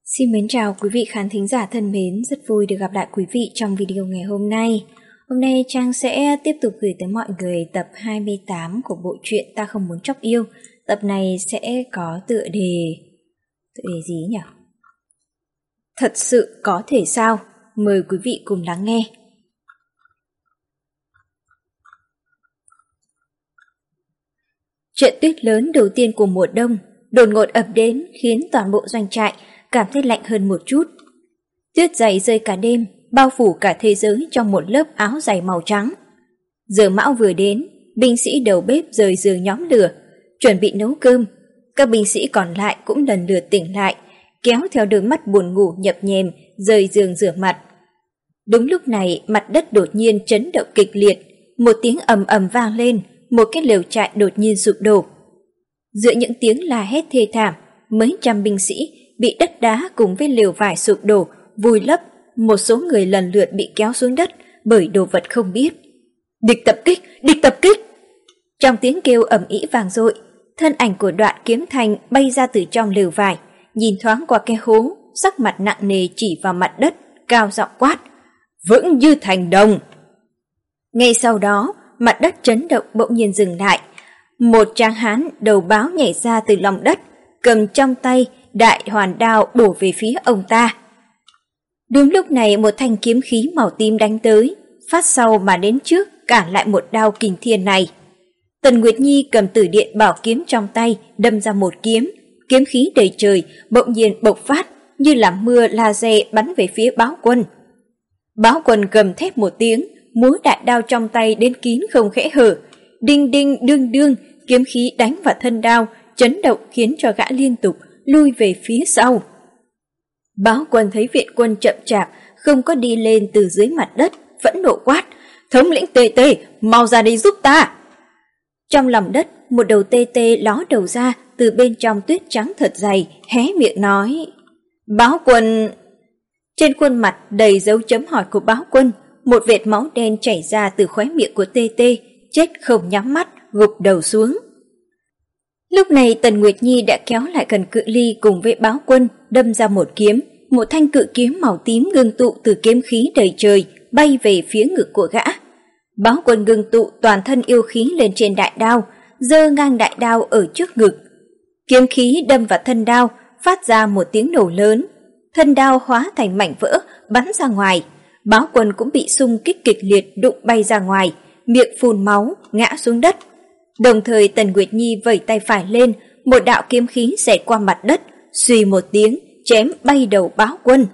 Xin mến chào quý vị khán thính giả thân mến, rất vui được gặp lại quý vị trong video ngày hôm nay. Hôm nay Trang sẽ tiếp tục gửi tới mọi người tập 28 của bộ truyện Ta Không Muốn Chóc Yêu. Tập này sẽ có tựa đề gì nhỉ? Thật sự có thể sao? Mời quý vị cùng lắng nghe. Trận tuyết lớn đầu tiên của mùa đông đột ngột ập đến khiến toàn bộ doanh trại cảm thấy lạnh hơn một chút. Tuyết dày rơi cả đêm, bao phủ cả thế giới trong một lớp áo dày màu trắng. Giờ mão vừa đến, binh sĩ đầu bếp rời giường nhóm lửa, chuẩn bị nấu cơm. Các binh sĩ còn lại cũng lần lượt tỉnh lại, kéo theo đôi mắt buồn ngủ nhập nhèm, rời giường rửa mặt. Đúng lúc này, mặt đất đột nhiên chấn động kịch liệt, một tiếng ầm ầm vang lên, một cái lều trại đột nhiên sụp đổ. Giữa những tiếng la hét thê thảm, mấy trăm binh sĩ bị đất đá cùng với lều vải sụp đổ, vùi lấp, một số người lần lượt bị kéo xuống đất bởi đồ vật không biết. Địch tập kích! Địch tập kích! Trong tiếng kêu ầm ĩ vang dội, thân ảnh của Đoạn Kiếm Thanh bay ra từ trong lều vải, nhìn thoáng qua cái hố, sắc mặt nặng nề chỉ vào mặt đất, cao giọng quát: "Vững như thành đồng!" Ngay sau đó, mặt đất chấn động bỗng nhiên dừng lại. Một tráng hán đầu báo nhảy ra từ lòng đất, cầm trong tay đại hoàn đao bổ về phía ông ta. Đúng lúc này một thanh kiếm khí màu tím đánh tới, phát sau mà đến trước cản lại một đao kình thiên này. Tần Nguyệt Nhi cầm Tử Điện bảo kiếm trong tay đâm ra một kiếm, kiếm khí đầy trời bỗng nhiên bộc phát như là mưa laser bắn về phía Báo Quân. Báo Quân gầm thét một tiếng, múa đại đao trong tay đến kín không khẽ hở, đinh đinh đương đương, kiếm khí đánh vào thân đao, chấn động khiến cho gã liên tục lui về phía sau. Báo Quân thấy viện quân chậm chạp không có đi lên từ dưới mặt đất, phẫn nộ quát: "Thống lĩnh Tê Tê, mau ra đây giúp ta!" Trong lòng đất, một đầu tê tê ló đầu ra từ bên trong tuyết trắng thật dày, hé miệng nói: "Báo Quân!" Trên khuôn mặt đầy dấu chấm hỏi của Báo Quân, một vệt máu đen chảy ra từ khóe miệng của tê tê, chết không nhắm mắt, gục đầu xuống. Lúc này Tần Nguyệt Nhi đã kéo lại gần cự ly cùng với Báo Quân, đâm ra một kiếm, một thanh cự kiếm màu tím ngưng tụ từ kiếm khí đầy trời, bay về phía ngực của gã. Báo Quân ngưng tụ toàn thân yêu khí lên trên đại đao, giơ ngang đại đao ở trước ngực. Kiếm khí đâm vào thân đao, phát ra một tiếng nổ lớn. Thân đao hóa thành mảnh vỡ, bắn ra ngoài. Báo Quân cũng bị xung kích kịch liệt đụng bay ra ngoài, miệng phun máu, ngã xuống đất. Đồng thời Tần Nguyệt Nhi vẩy tay phải lên, một đạo kiếm khí xẹt qua mặt đất, suy một tiếng, chém bay đầu Báo Quân.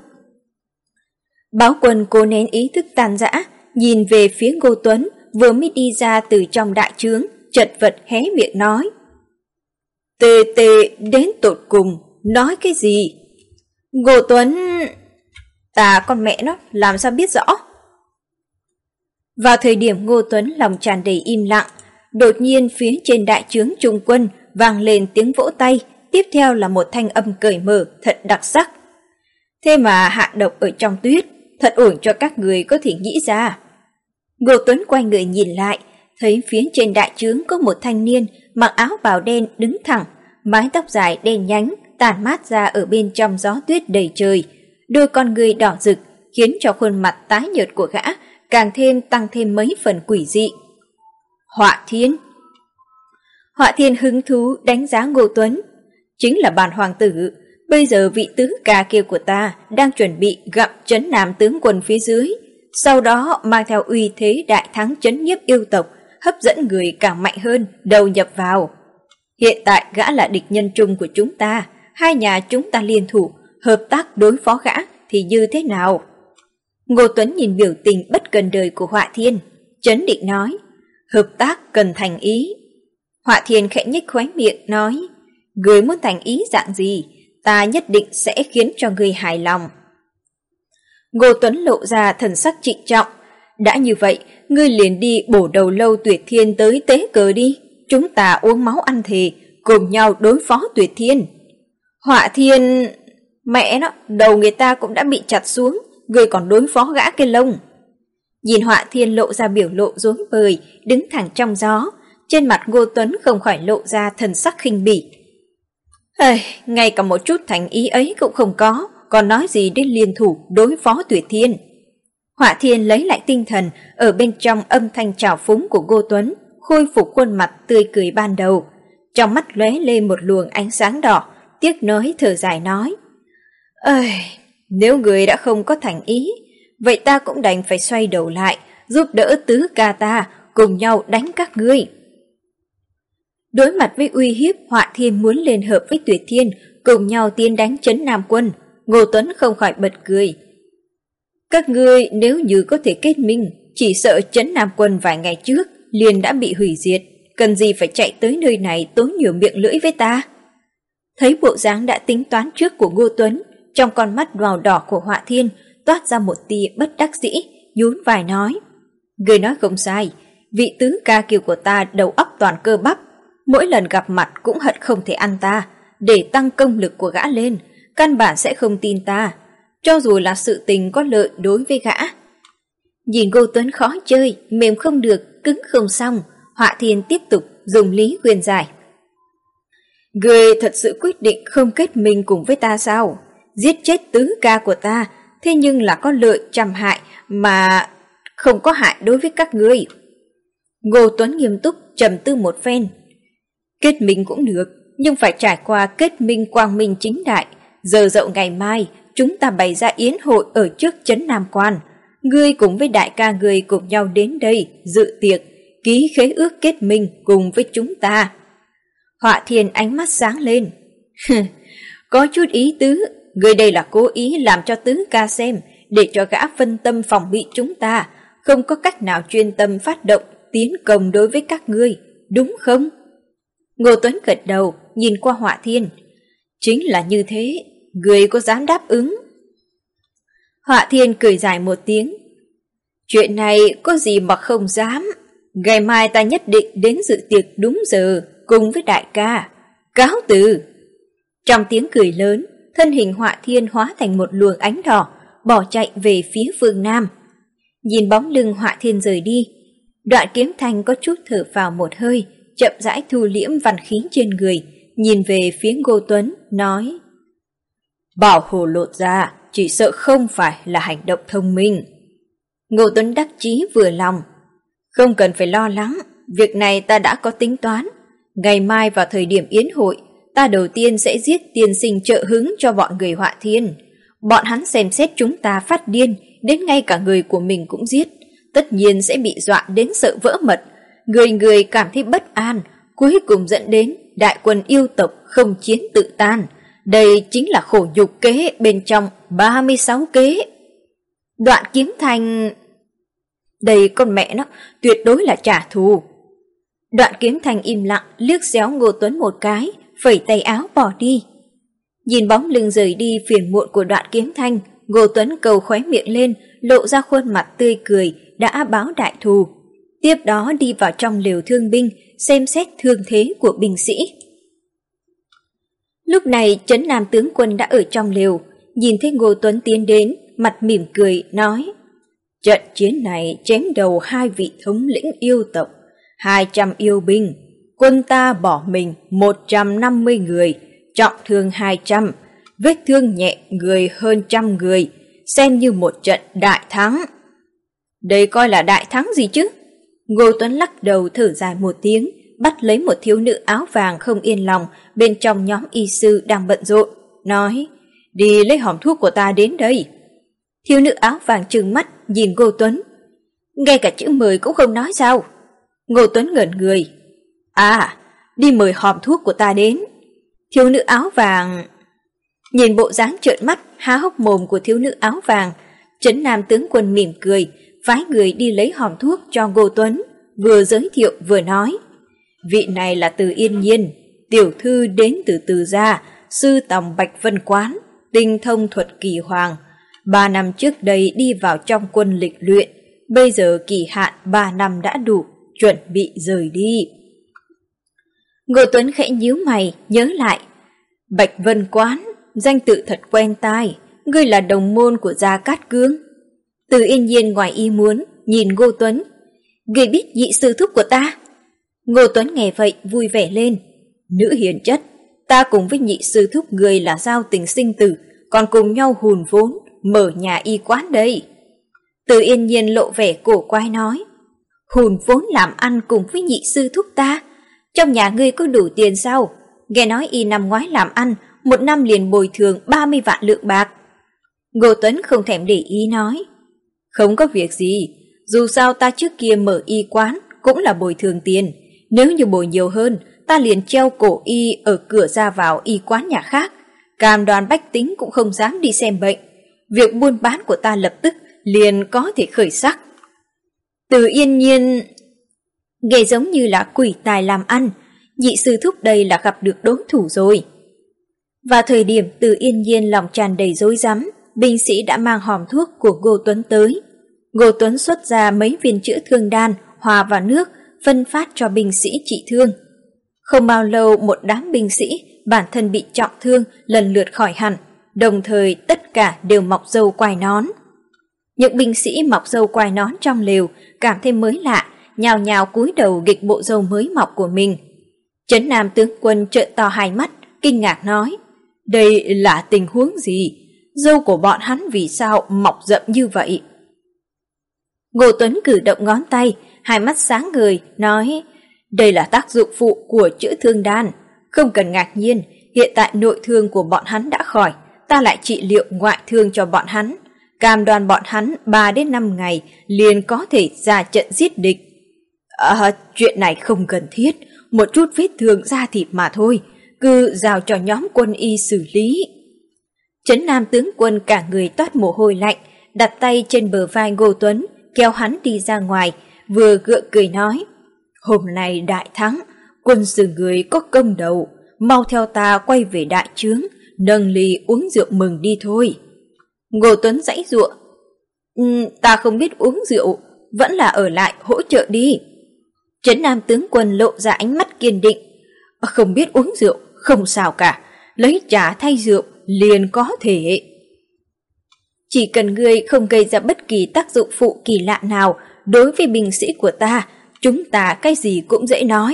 Báo Quân cố nén ý thức tan rã, nhìn về phía Ngô Tuấn vừa mới đi ra từ trong đại trướng, chật vật hé miệng nói: "Tê Tê đến tột cùng, nói cái gì?" Ngô Tuấn: "Ta con mẹ nó, làm sao biết rõ?" Vào thời điểm Ngô Tuấn lòng tràn đầy im lặng, đột nhiên phía trên đại trướng trung quân vang lên tiếng vỗ tay, tiếp theo là một thanh âm cởi mở thật đặc sắc: "Thế mà hạ độc ở trong tuyết, thật ổn cho các người có thể nghĩ ra." Ngô Tuấn quay người nhìn lại, thấy phía trên đại trướng có một thanh niên mặc áo bào đen đứng thẳng, mái tóc dài đen nhánh tản mát ra ở bên trong gió tuyết đầy trời, đôi con ngươi đỏ rực khiến cho khuôn mặt tái nhợt của gã càng tăng thêm mấy phần quỷ dị. Họa Thiên. Họa Thiên hứng thú đánh giá Ngô Tuấn: "Chính là bản hoàng tử, bây giờ vị tứ ca kia của ta đang chuẩn bị gặm trấn Nam tướng quân phía dưới, sau đó mang theo uy thế đại thắng trấn nhiếp yêu tộc, hấp dẫn người càng mạnh hơn đầu nhập vào. Hiện tại gã là địch nhân chung của chúng ta, hai nhà chúng ta liên thủ hợp tác đối phó gã thì như thế nào?" Ngô Tuấn nhìn biểu tình bất cần đời của Họa Thiên, trấn định nói: "Hợp tác cần thành ý." Họa Thiên khẽ nhếch khóe miệng nói: "Ngươi muốn thành ý dạng gì, ta nhất định sẽ khiến cho ngươi hài lòng." Ngô Tuấn lộ ra thần sắc trịnh trọng: "Đã như vậy, ngươi liền đi bổ đầu lâu Tuyệt Thiên tới tế cờ đi, chúng ta uống máu ăn thề, cùng nhau đối phó Tuyệt Thiên." Họa Thiên: "Mẹ nó, đầu người ta cũng đã bị chặt xuống, ngươi còn đối phó gã cái lông." Nhìn Họa Thiên lộ ra biểu lộ rối bời, đứng thẳng trong gió, trên mặt Ngô Tuấn không khỏi lộ ra thần sắc khinh bỉ. Ngay cả một chút thành ý ấy cũng không có, còn nói gì đến liên thủ đối phó Tuyệt Thiên. Họa Thiên lấy lại tinh thần, ở bên trong âm thanh trào phúng của Ngô Tuấn, khôi phục khuôn mặt tươi cười ban đầu. Trong mắt lóe lên một luồng ánh sáng đỏ, tiếc nuối thở dài nói: "Ơi, nếu người đã không có thành ý, vậy ta cũng đành phải xoay đầu lại, giúp đỡ tứ ca ta cùng nhau đánh các ngươi." Đối mặt với uy hiếp, Họa Thiên muốn liên hợp với Tuyệt Thiên cùng nhau tiến đánh Trấn Nam Quân. Ngô Tuấn không khỏi bật cười: "Các ngươi nếu như có thể kết minh, chỉ sợ Trấn Nam Quân vài ngày trước liền đã bị hủy diệt, cần gì phải chạy tới nơi này tốn nhiều miệng lưỡi với ta." Thấy bộ dáng đã tính toán trước của Ngô Tuấn, trong con mắt màu đỏ của Họa Thiên toát ra một tia bất đắc dĩ, nhún vai nói: "Người nói không sai, vị tứ ca kiều của ta đầu óc toàn cơ bắp, mỗi lần gặp mặt cũng hận không thể ăn ta, để tăng công lực của gã lên, căn bản sẽ không tin ta, cho dù là sự tình có lợi đối với gã." Nhìn Ngô Tuấn khó chơi, mềm không được, cứng không xong, Họa Thiên tiếp tục dùng lý khuyên giải: "Người thật sự quyết định không kết minh cùng với ta sao? Giết chết tứ ca của ta, thế nhưng là có lợi trăm hại mà không có hại đối với các ngươi." Ngô Tuấn nghiêm túc trầm tư một phen: "Kết minh cũng được, nhưng phải trải qua kết minh quang minh chính đại. Giờ dậu ngày mai, chúng ta bày ra yến hội ở trước Trấn Nam Quan. Ngươi cùng với đại ca ngươi cùng nhau đến đây dự tiệc, ký khế ước kết minh cùng với chúng ta." Họa Thiên ánh mắt sáng lên: "Có chút ý tứ, ngươi đây là cố ý làm cho tứ ca xem, để cho gã phân tâm phòng bị chúng ta, không có cách nào chuyên tâm phát động tiến công đối với các ngươi, đúng không?" Ngô Tuấn gật đầu, nhìn qua Họa Thiên: "Chính là như thế, ngươi có dám đáp ứng?" Họa Thiên cười dài một tiếng: "Chuyện này có gì mà không dám, ngày mai ta nhất định đến dự tiệc đúng giờ cùng với đại ca, cáo từ." Trong tiếng cười lớn, thân hình Họa Thiên hóa thành một luồng ánh đỏ, bỏ chạy về phía phương Nam. Nhìn bóng lưng Họa Thiên rời đi, Đoạn Kiếm Thanh có chút thở phào một hơi, chậm rãi thu liễm văn khí trên người, nhìn về phía Ngô Tuấn, nói: "Bảo Hồ lột ra, chỉ sợ không phải là hành động thông minh." Ngô Tuấn đắc chí vừa lòng: "Không cần phải lo lắng, việc này ta đã có tính toán. Ngày mai vào thời điểm yến hội, ta đầu tiên sẽ giết tiên sinh trợ hứng cho bọn người Họa Thiên. Bọn hắn xem xét chúng ta phát điên, đến ngay cả người của mình cũng giết, tất nhiên sẽ bị dọa đến sợ vỡ mật. Người người cảm thấy bất an, cuối cùng dẫn đến đại quân yêu tộc không chiến tự tan. Đây chính là khổ nhục kế bên trong 36 kế." Đoạn Kiếm Thanh: "Đây con mẹ nó, tuyệt đối là trả thù." Đoạn Kiếm Thanh im lặng liếc xéo Ngô Tuấn một cái, phẩy tay áo bỏ đi. Nhìn bóng lưng rời đi phiền muộn của Đoạn Kiếm Thanh, Ngô Tuấn cầu khóe miệng lên, lộ ra khuôn mặt tươi cười đã báo đại thù. Tiếp đó đi vào trong lều thương binh, xem xét thương thế của binh sĩ. Lúc này Trấn Nam tướng quân đã ở trong lều, nhìn thấy Ngô Tuấn tiến đến, mặt mỉm cười, nói: "Trận chiến này chém đầu 2 vị thống lĩnh yêu tộc, 200 yêu binh, quân ta bỏ mình 150 người, trọng thương 200, vết thương nhẹ người hơn 100 người, xem như một trận đại thắng." "Đây coi là đại thắng gì chứ?" Ngô Tuấn lắc đầu thở dài một tiếng, bắt lấy một thiếu nữ áo vàng không yên lòng bên trong nhóm y sư đang bận rộn, nói: "Đi lấy hòm thuốc của ta đến đây." Thiếu nữ áo vàng trừng mắt nhìn Ngô Tuấn: "Ngay cả chữ mời cũng không nói sao?" Ngô Tuấn ngẩn người: "À, đi mời hòm thuốc của ta đến." Thiếu nữ áo vàng nhìn bộ dáng trợn mắt há hốc mồm của thiếu nữ áo vàng, Trấn Nam tướng quân mỉm cười, phái người đi lấy hòm thuốc cho Ngô Tuấn, vừa giới thiệu vừa nói: "Vị này là Từ Yên Nhiên, tiểu thư đến từ Từ gia, sư tòng Bạch Vân Quán, tinh thông thuật kỳ hoàng. 3 năm trước đây đi vào trong quân lịch luyện, bây giờ kỳ hạn 3 năm đã đủ, chuẩn bị rời đi." Ngô Tuấn khẽ nhíu mày, nhớ lại: Bạch Vân Quán, danh tự thật quen tai, ngươi là đồng môn của Gia Cát Cương. Từ Yên Nhiên ngoài ý muốn nhìn Ngô Tuấn: "Ngươi biết nhị sư thúc của ta?" Ngô Tuấn nghe vậy vui vẻ lên: "Nữ hiền chất, ta cùng với nhị sư thúc ngươi là giao tình sinh tử, còn cùng nhau hùn vốn, mở nhà y quán đây. Từ Yên Nhiên lộ vẻ cổ quái nói, hùn vốn làm ăn cùng với nhị sư thúc ta, trong nhà ngươi có đủ tiền sao? Nghe nói y năm ngoái làm ăn, một năm liền bồi thường 30 vạn lượng bạc. Ngô Tuấn không thèm để ý nói, không có việc gì, dù sao ta trước kia mở y quán cũng là bồi thường tiền, nếu như bồi nhiều hơn, ta liền treo cổ y ở cửa ra vào y quán nhà khác, cam đoan bách tính cũng không dám đi xem bệnh. Việc buôn bán của ta lập tức liền có thể khởi sắc. Từ Yên Nhiên nghe giống như là quỷ tài làm ăn, nhị sư thúc đây là gặp được đối thủ rồi. Vào thời điểm Từ Yên Nhiên lòng tràn đầy rối rắm, binh sĩ đã mang hòm thuốc của Ngô Tuấn tới. Ngô Tuấn xuất ra mấy viên chữa thương đan, hòa vào nước, phân phát cho binh sĩ trị thương. Không bao lâu một đám binh sĩ bản thân bị trọng thương lần lượt khỏi hẳn, đồng thời tất cả đều mọc râu quai nón. Những binh sĩ mọc râu quai nón trong lều cảm thấy mới lạ, nhào nhào cúi đầu nghịch bộ râu mới mọc của mình. Trấn Nam tướng quân trợn to hai mắt, kinh ngạc nói, đây là tình huống gì? Râu của bọn hắn vì sao mọc rậm như vậy? Ngô Tuấn cử động ngón tay, hai mắt sáng ngời, nói, đây là tác dụng phụ của chữa thương đan. Không cần ngạc nhiên, hiện tại nội thương của bọn hắn đã khỏi, ta lại trị liệu ngoại thương cho bọn hắn. Cam đoan bọn hắn 3 đến 5 ngày liền có thể ra trận giết địch. Chuyện này không cần thiết, một chút vết thương da thịt mà thôi, cứ giao cho nhóm quân y xử lý. Trấn Nam tướng quân cả người toát mồ hôi lạnh, đặt tay trên bờ vai Ngô Tuấn, kéo hắn đi ra ngoài, vừa gượng cười nói, hôm nay đại thắng, quân sư người có công đầu, mau theo ta quay về đại trướng, nâng ly uống rượu mừng đi thôi. Ngô Tuấn giãy giụa, ta không biết uống rượu, vẫn là ở lại hỗ trợ đi. Trấn Nam tướng quân lộ ra ánh mắt kiên định, không biết uống rượu, không sao cả, lấy trà thay rượu liền có thể. Chỉ cần ngươi không gây ra bất kỳ tác dụng phụ kỳ lạ nào đối với binh sĩ của ta, chúng ta cái gì cũng dễ nói.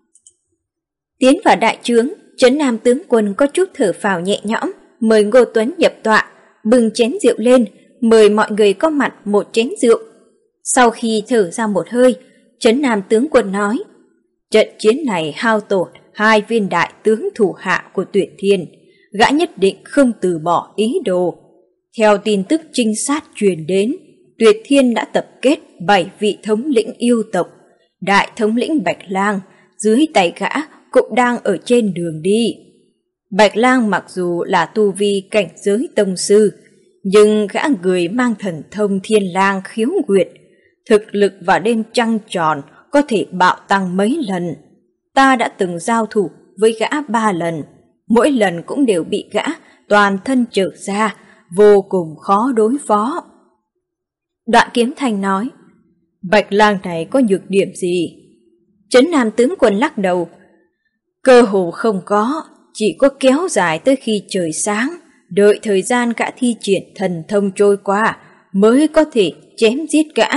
Tiến vào đại trướng, Trấn Nam tướng quân có chút thở phào nhẹ nhõm, mời Ngô Tuấn nhập tọa, bưng chén rượu lên, mời mọi người có mặt một chén rượu. Sau khi thở ra một hơi, Trấn Nam tướng quân nói, trận chiến này hao tổn 2 viên đại tướng thủ hạ của Tuyệt Thiên, gã nhất định không từ bỏ ý đồ. Theo tin tức trinh sát truyền đến, Tuyệt Thiên đã tập kết 7 vị thống lĩnh yêu tộc, đại thống lĩnh Bạch Lang dưới tay gã cũng đang ở trên đường đi. Bạch Lang mặc dù là tu vi cảnh giới tông sư, nhưng gã người mang thần thông Thiên Lang khiếu nguyệt, thực lực vào đêm trăng tròn có thể bạo tăng mấy lần. Ta đã từng giao thủ với gã 3 lần, mỗi lần cũng đều bị gã toàn thân trở ra, vô cùng khó đối phó. Đoạn Kiếm Thanh nói, Bạch Lang này có nhược điểm gì? Trấn Nam tướng quân lắc đầu, cơ hồ không có, chỉ có kéo dài tới khi trời sáng, đợi thời gian gã thi triển thần thông trôi qua mới có thể chém giết gã.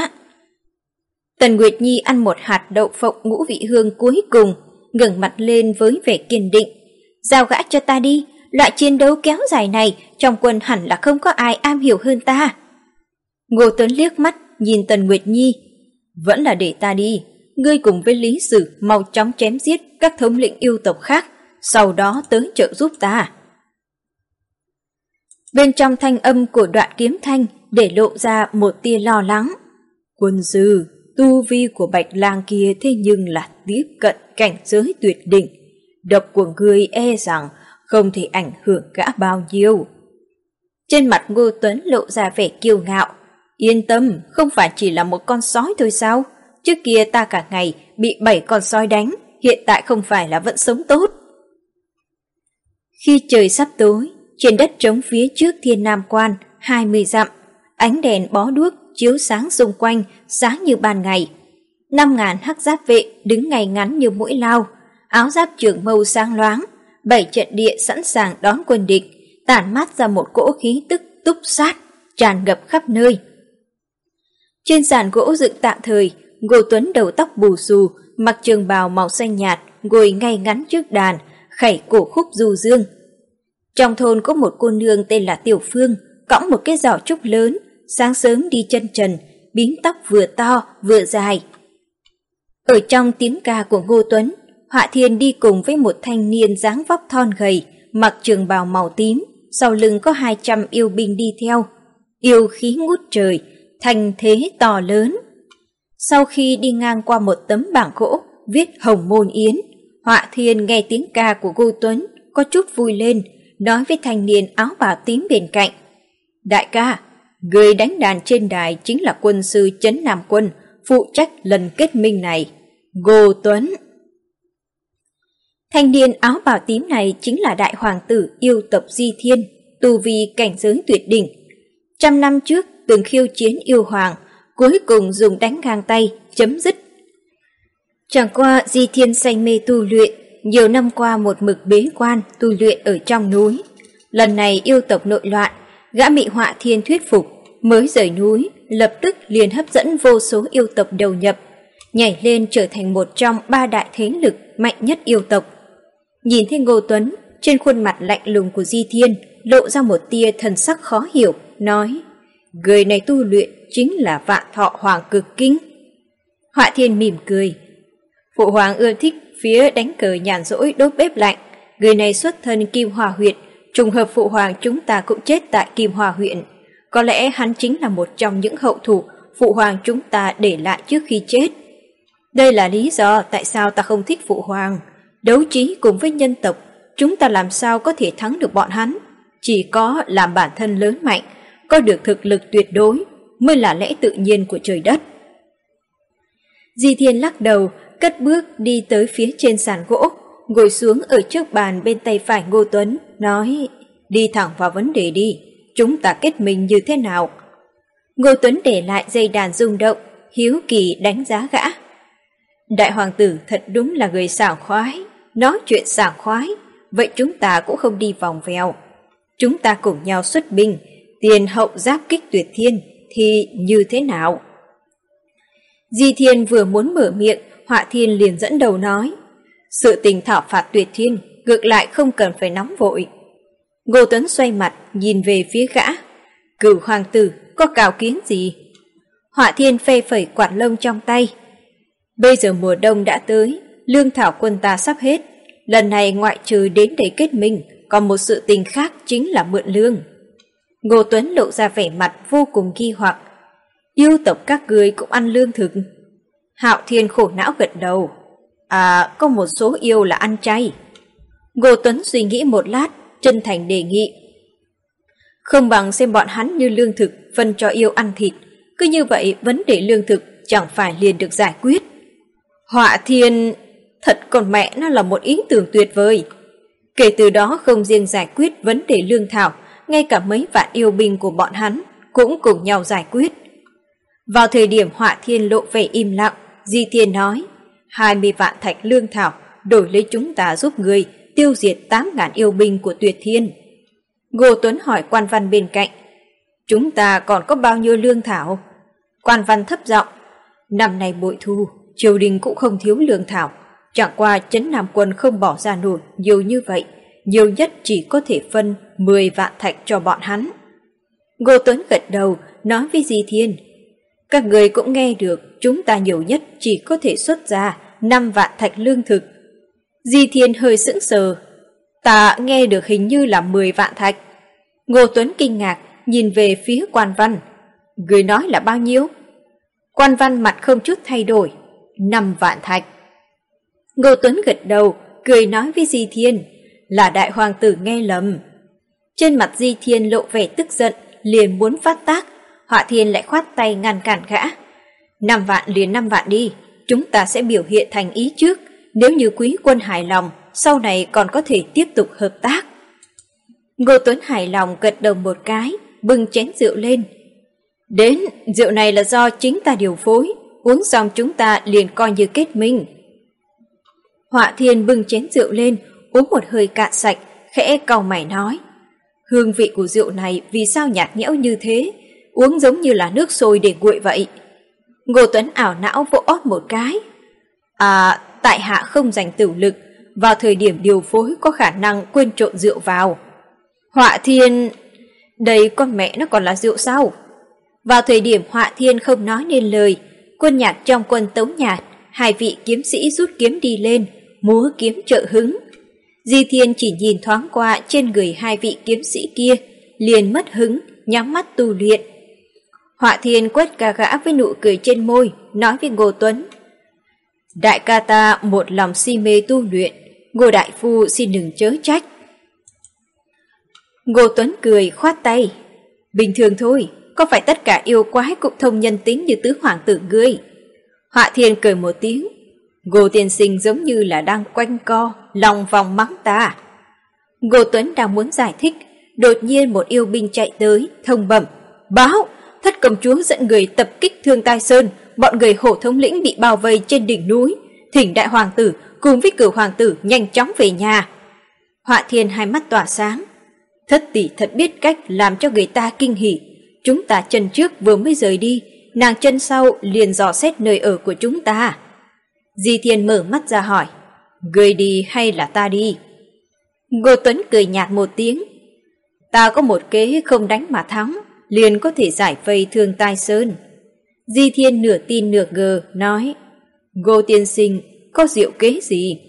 Tần Nguyệt Nhi ăn một hạt đậu phộng ngũ vị hương cuối cùng, ngẩng mặt lên với vẻ kiên định, giao gã cho ta đi, loại chiến đấu kéo dài này trong quân hẳn là không có ai am hiểu hơn ta. Ngô Tuấn liếc mắt nhìn Tần Nguyệt Nhi, vẫn là để ta đi, ngươi cùng với Lý Sử mau chóng chém giết các thống lĩnh yêu tộc khác, sau đó tới trợ giúp ta. Bên trong thanh âm của Đoạn Kiếm Thanh để lộ ra một tia lo lắng. Quân sư, tu vi của Bạch Lang kia thế nhưng là tiếp cận cảnh giới tuyệt đỉnh, độc của ngươi e rằng không thể ảnh hưởng gã bao nhiêu. Trên mặt Ngô Tuấn lộ ra vẻ kiêu ngạo, yên tâm, không phải chỉ là một con sói thôi sao? Trước kia ta cả ngày bị 7 con sói đánh, hiện tại không phải là vẫn sống tốt. Khi trời sắp tối, trên đất trống phía trước Thiên Nam Quan 20 dặm, ánh đèn bó đuốc chiếu sáng xung quanh, sáng như ban ngày. 5.000 hắc giáp vệ đứng ngay ngắn như mũi lao, áo giáp trường mâu sáng loáng, 7 trận địa sẵn sàng đón quân địch, tản mát ra một cỗ khí tức túc sát, tràn ngập khắp nơi. Trên sàn gỗ dựng tạm thời, Ngô Tuấn đầu tóc bù xù, mặc trường bào màu xanh nhạt, ngồi ngay ngắn trước đàn, khẩy cổ khúc du dương. Trong thôn có một cô nương tên là Tiểu Phương, cõng một cái giỏ trúc lớn, sáng sớm đi chân trần, bím tóc vừa to vừa dài. Ở trong tiếng ca của Ngô Tuấn, Họa Thiên đi cùng với một thanh niên dáng vóc thon gầy, mặc trường bào màu tím, sau lưng có 200 yêu binh đi theo. Yêu khí ngút trời, thành thế to lớn. Sau khi đi ngang qua một tấm bảng gỗ viết Hồng Môn Yến, Họa Thiên nghe tiếng ca của Ngô Tuấn có chút vui lên, nói với thanh niên áo bào tím bên cạnh: Đại ca, người đánh đàn trên đài chính là quân sư Trấn Nam Quân, phụ trách lần kết minh này, Ngô Tuấn. Thanh niên áo bào tím này chính là đại hoàng tử yêu tộc Di Thiên, tu vi cảnh giới tuyệt đỉnh. 100 năm trước từng khiêu chiến yêu hoàng, cuối cùng dùng đánh ngang tay chấm dứt. Chẳng qua Di Thiên say mê tu luyện, nhiều năm qua một mực bế quan tu luyện ở trong núi. Lần này yêu tộc nội loạn, gã bị Họa Thiên thuyết phục, mới rời núi, lập tức liền hấp dẫn vô số yêu tộc đầu nhập, nhảy lên trở thành một trong 3 đại thế lực mạnh nhất yêu tộc. Nhìn thấy Ngô Tuấn, trên khuôn mặt lạnh lùng của Di Thiên lộ ra một tia thần sắc khó hiểu, nói: Người này tu luyện chính là Vạn Thọ Hoàng Cực Kinh. Họa Thiên mỉm cười: Phụ hoàng ưa thích phía đánh cờ nhàn rỗi đốt bếp lạnh, người này xuất thân Kim Hòa huyện, trùng hợp phụ hoàng chúng ta cũng chết tại Kim Hòa huyện. Có lẽ hắn chính là một trong những hậu thủ phụ hoàng chúng ta để lại trước khi chết. Đây là lý do tại sao ta không thích phụ hoàng. Đấu trí cùng với nhân tộc, chúng ta làm sao có thể thắng được bọn hắn? Chỉ có làm bản thân lớn mạnh, có được thực lực tuyệt đối mới là lẽ tự nhiên của trời đất. Di Thiên lắc đầu, cất bước đi tới phía trên sàn gỗ, ngồi xuống ở trước bàn bên tay phải Ngô Tuấn, nói: Đi thẳng vào vấn đề đi, chúng ta kết minh như thế nào? Ngô Tuấn để lại dây đàn rung động, hiếu kỳ đánh giá gã. Đại hoàng tử thật đúng là người sảng khoái, nói chuyện sảng khoái, vậy chúng ta cũng không đi vòng vèo. Chúng ta cùng nhau xuất binh, tiền hậu giáp kích Tuyệt Thiên thì như thế nào? Di Thiên vừa muốn mở miệng, Họa Thiên liền dẫn đầu nói: Sự tình thảo phạt Tuyệt Thiên ngược lại không cần phải nóng vội. Ngô Tuấn xoay mặt nhìn về phía gã: Cửu hoàng tử có cào kiến gì? Họa Thiên phê phẩy quạt lông trong tay: Bây giờ mùa đông đã tới, lương thảo quân ta sắp hết. Lần này ngoại trừ đến để kết minh, còn một sự tình khác chính là mượn lương. Ngô Tuấn lộ ra vẻ mặt vô cùng nghi hoặc: Yêu tộc các ngươi cũng ăn lương thực? Hạo Thiên khổ não gật đầu: Có một số yêu là ăn chay. Ngô Tuấn suy nghĩ một lát, chân thành đề nghị: Không bằng xem bọn hắn như lương thực phân cho yêu ăn thịt, cứ như vậy vấn đề lương thực chẳng phải liền được giải quyết. Họa Thiên, thật còn mẹ nó là một ý tưởng tuyệt vời. Kể từ đó không riêng giải quyết vấn đề lương thảo, ngay cả mấy vạn yêu binh của bọn hắn cũng cùng nhau giải quyết. Vào thời điểm Họa Thiên lộ vẻ im lặng, Di Thiên nói: 20 vạn thạch lương thảo đổi lấy chúng ta giúp người tiêu diệt 8.000 yêu binh của Tuyệt Thiên. Ngô Tuấn hỏi Quan Văn bên cạnh: Chúng ta còn có bao nhiêu lương thảo? Quan Văn thấp giọng: Năm nay bội thu, triều đình cũng không thiếu lương thảo, chẳng qua Trấn Nam Quân không bỏ ra nổi nhiều như vậy, nhiều nhất chỉ có thể phân 10 vạn thạch cho bọn hắn. Ngô Tuấn gật đầu, nói với Di Thiên: Các người cũng nghe được, chúng ta nhiều nhất chỉ có thể xuất ra 5 vạn thạch lương thực. Di Thiên hơi sững sờ: Ta nghe được hình như là 10 vạn thạch. Ngô Tuấn kinh ngạc, nhìn về phía Quan Văn: Người nói là bao nhiêu? Quan Văn mặt không chút thay đổi: 5 vạn thạch. Ngô Tuấn gật đầu, cười nói với Di Thiên: Là đại hoàng tử nghe lầm. Trên mặt Di Thiên lộ vẻ tức giận, liền muốn phát tác. Họa Thiên lại khoát tay ngăn cản gã: 5 vạn liền 5 vạn đi, chúng ta sẽ biểu hiện thành ý trước, nếu như quý quân hài lòng, sau này còn có thể tiếp tục hợp tác. Ngô Tuấn hài lòng gật đầu một cái, bưng chén rượu lên: Đến, rượu này là do chính ta điều phối, uống xong chúng ta liền coi như kết minh. Họa Thiên bưng chén rượu lên, uống một hơi cạn sạch, khẽ cau mày nói: Hương vị của rượu này vì sao nhạt nhẽo như thế, uống giống như là nước sôi để nguội vậy. Ngô Tuấn ảo não vỗ ót một cái: Tại hạ không dành tửu lực, vào thời điểm điều phối có khả năng quên trộn rượu vào. Họa Thiên, đây con mẹ nó còn là rượu sao? Vào thời điểm Họa Thiên không nói nên lời, quân nhạc trong quân Tấu Nhạt, hai vị kiếm sĩ rút kiếm đi lên, múa kiếm trợ hứng. Di Thiên chỉ nhìn thoáng qua trên người hai vị kiếm sĩ kia, liền mất hứng, nhắm mắt tu luyện. Họa Thiên quét cả gã với nụ cười trên môi, nói với Ngô Tuấn: đại ca ta một lòng si mê tu luyện, Ngô đại phu xin đừng chớ trách. Ngô Tuấn cười khoát tay: bình thường thôi, có phải tất cả yêu quái cũng thông nhân tính như tứ hoàng tử ngươi? Họa Thiên cười một tiếng: Ngô tiên sinh giống như là đang quanh co, lòng vòng mắng ta. Ngô Tuấn đang muốn giải thích, đột nhiên một yêu binh chạy tới, thông bẩm: báo, thất công chúa dẫn người tập kích Thương Tai Sơn, bọn người Hổ thống lĩnh bị bao vây trên đỉnh núi, thỉnh đại hoàng tử cùng với Cửu hoàng tử nhanh chóng về nhà. Họa Thiên hai mắt tỏa sáng: thất tỷ thật biết cách làm cho người ta kinh hỉ. Chúng ta chân trước vừa mới rời đi, nàng chân sau liền dò xét nơi ở của chúng ta. Di Thiên mở mắt ra hỏi: người đi hay là ta đi? Ngô Tuấn cười nhạt một tiếng: ta có một kế không đánh mà thắng, liền có thể giải vây Thương Tai Sơn. Di Thiên nửa tin nửa ngờ nói: Ngô tiên sinh có diệu kế gì?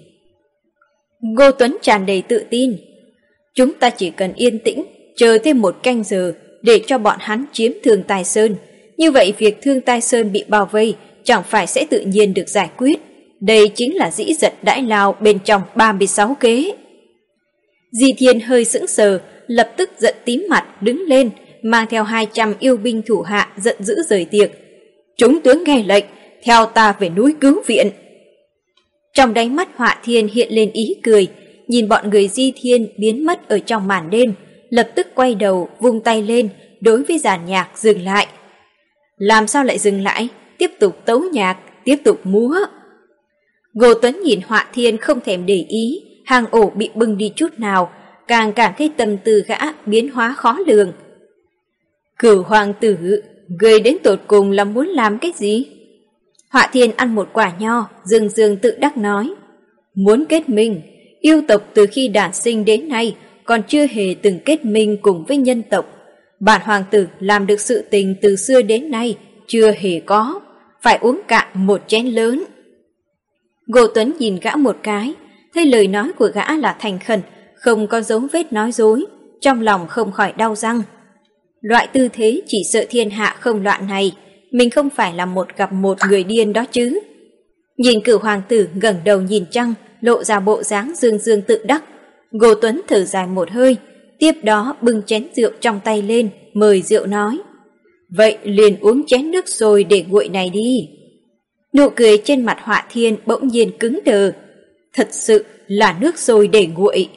Ngô Tuấn tràn đầy tự tin: chúng ta chỉ cần yên tĩnh, chờ thêm một canh giờ để cho bọn hắn chiếm Thương Tai Sơn. Như vậy việc Thương Tai Sơn bị bao vây chẳng phải sẽ tự nhiên được giải quyết. Đây chính là dĩ giật đãi lao bên trong 36 kế. Di Thiên hơi sững sờ, lập tức giận tím mặt đứng lên, mang theo 200 yêu binh thủ hạ giận dữ rời tiệc. Chúng tướng nghe lệnh, theo ta về núi cứu viện. Trong đáy mắt Họa Thiên hiện lên ý cười, nhìn bọn người Di Thiên biến mất ở trong màn đêm, lập tức quay đầu vung tay lên đối với dàn nhạc dừng lại. Làm sao lại dừng lại? Tiếp tục tấu nhạc, tiếp tục múa. Ngô Tuấn nhìn Họa Thiên không thèm để ý, hang ổ bị bưng đi chút nào, càng cảm thấy tâm tư gã biến hóa khó lường. Cửu hoàng tử, người đến tột cùng là muốn làm cái gì? Họa Thiên ăn một quả nho, dương dương tự đắc nói: muốn kết minh. Yêu tộc từ khi đản sinh đến nay còn chưa hề từng kết minh cùng với nhân tộc. Bản hoàng tử làm được sự tình từ xưa đến nay chưa hề có, phải uống cạn một chén lớn. Ngô Tuấn nhìn gã một cái, thấy lời nói của gã là thành khẩn, không có dấu vết nói dối, trong lòng không khỏi đau răng. Loại tư thế chỉ sợ thiên hạ không loạn này, mình không phải là gặp một người điên đó chứ. Nhìn Cửu hoàng tử ngẩng đầu nhìn trăng, lộ ra bộ dáng dương dương tự đắc. Ngô Tuấn thở dài một hơi, tiếp đó bưng chén rượu trong tay lên, mời rượu nói: vậy liền uống chén nước sôi để nguội này đi. Nụ cười trên mặt Họa Thiên bỗng nhiên cứng đờ. Thật sự là nước sôi để nguội.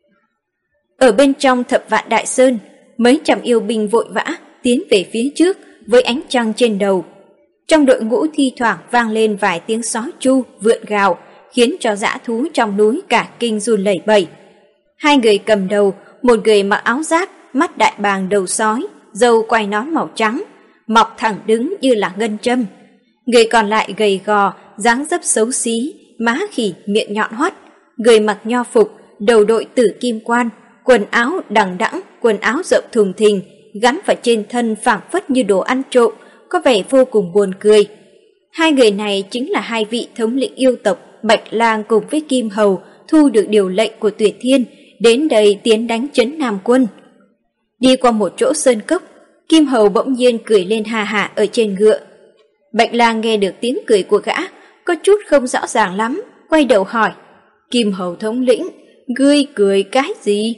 Ở bên trong Thập Vạn Đại Sơn, mấy trăm yêu binh vội vã tiến về phía trước với ánh trăng trên đầu. Trong đội ngũ thi thoảng vang lên vài tiếng sói tru, vượn gào, khiến cho dã thú trong núi cả kinh run lẩy bẩy. Hai người cầm đầu, một người mặc áo giáp, mắt đại bàng đầu sói, râu quai nón màu trắng, mọc thẳng đứng như là ngân châm. Người còn lại gầy gò, dáng dấp xấu xí, má khỉ, miệng nhọn hoắt, người mặc nho phục, đầu đội tử kim quan, quần áo đằng đẵng, quần áo rộng thùng thình, gắn vào trên thân phảng phất như đồ ăn trộm, có vẻ vô cùng buồn cười. Hai người này chính là hai vị thống lĩnh yêu tộc Bạch Lang cùng với Kim Hầu thu được điều lệnh của Tuyệt Thiên, đến đây tiến đánh trấn Nam Quân. Đi qua một chỗ sơn cốc, Kim Hầu bỗng nhiên cười lên ha hả ở trên ngựa. Bạch Lang nghe được tiếng cười của gã, có chút không rõ ràng lắm, quay đầu hỏi: Kim Hầu thống lĩnh, ngươi cười cái gì?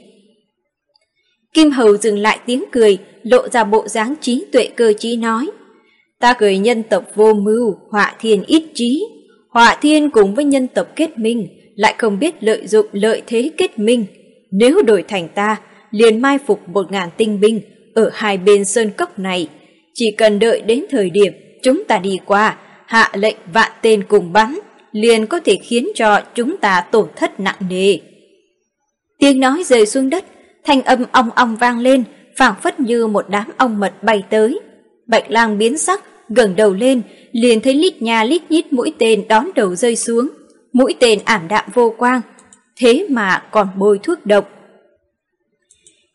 Kim Hầu dừng lại tiếng cười, lộ ra bộ dáng trí tuệ cơ trí nói: ta cười nhân tộc vô mưu, Họa Thiên ít trí. Họa Thiên cùng với nhân tộc kết minh, lại không biết lợi dụng lợi thế kết minh. Nếu đổi thành ta, liền mai phục 1000 tinh binh ở hai bên sơn cốc này. Chỉ cần đợi đến thời điểm chúng ta đi qua, hạ lệnh vạn tên cùng bắn, liền có thể khiến cho chúng ta tổn thất nặng nề. Tiếng nói rơi xuống đất, thanh âm ong ong vang lên, phảng phất như một đám ong mật bay tới. Bạch Lang biến sắc, ngẩng đầu lên, liền thấy lít nha lít nhít mũi tên đón đầu rơi xuống. Mũi tên ảm đạm vô quang, thế mà còn bôi thuốc độc.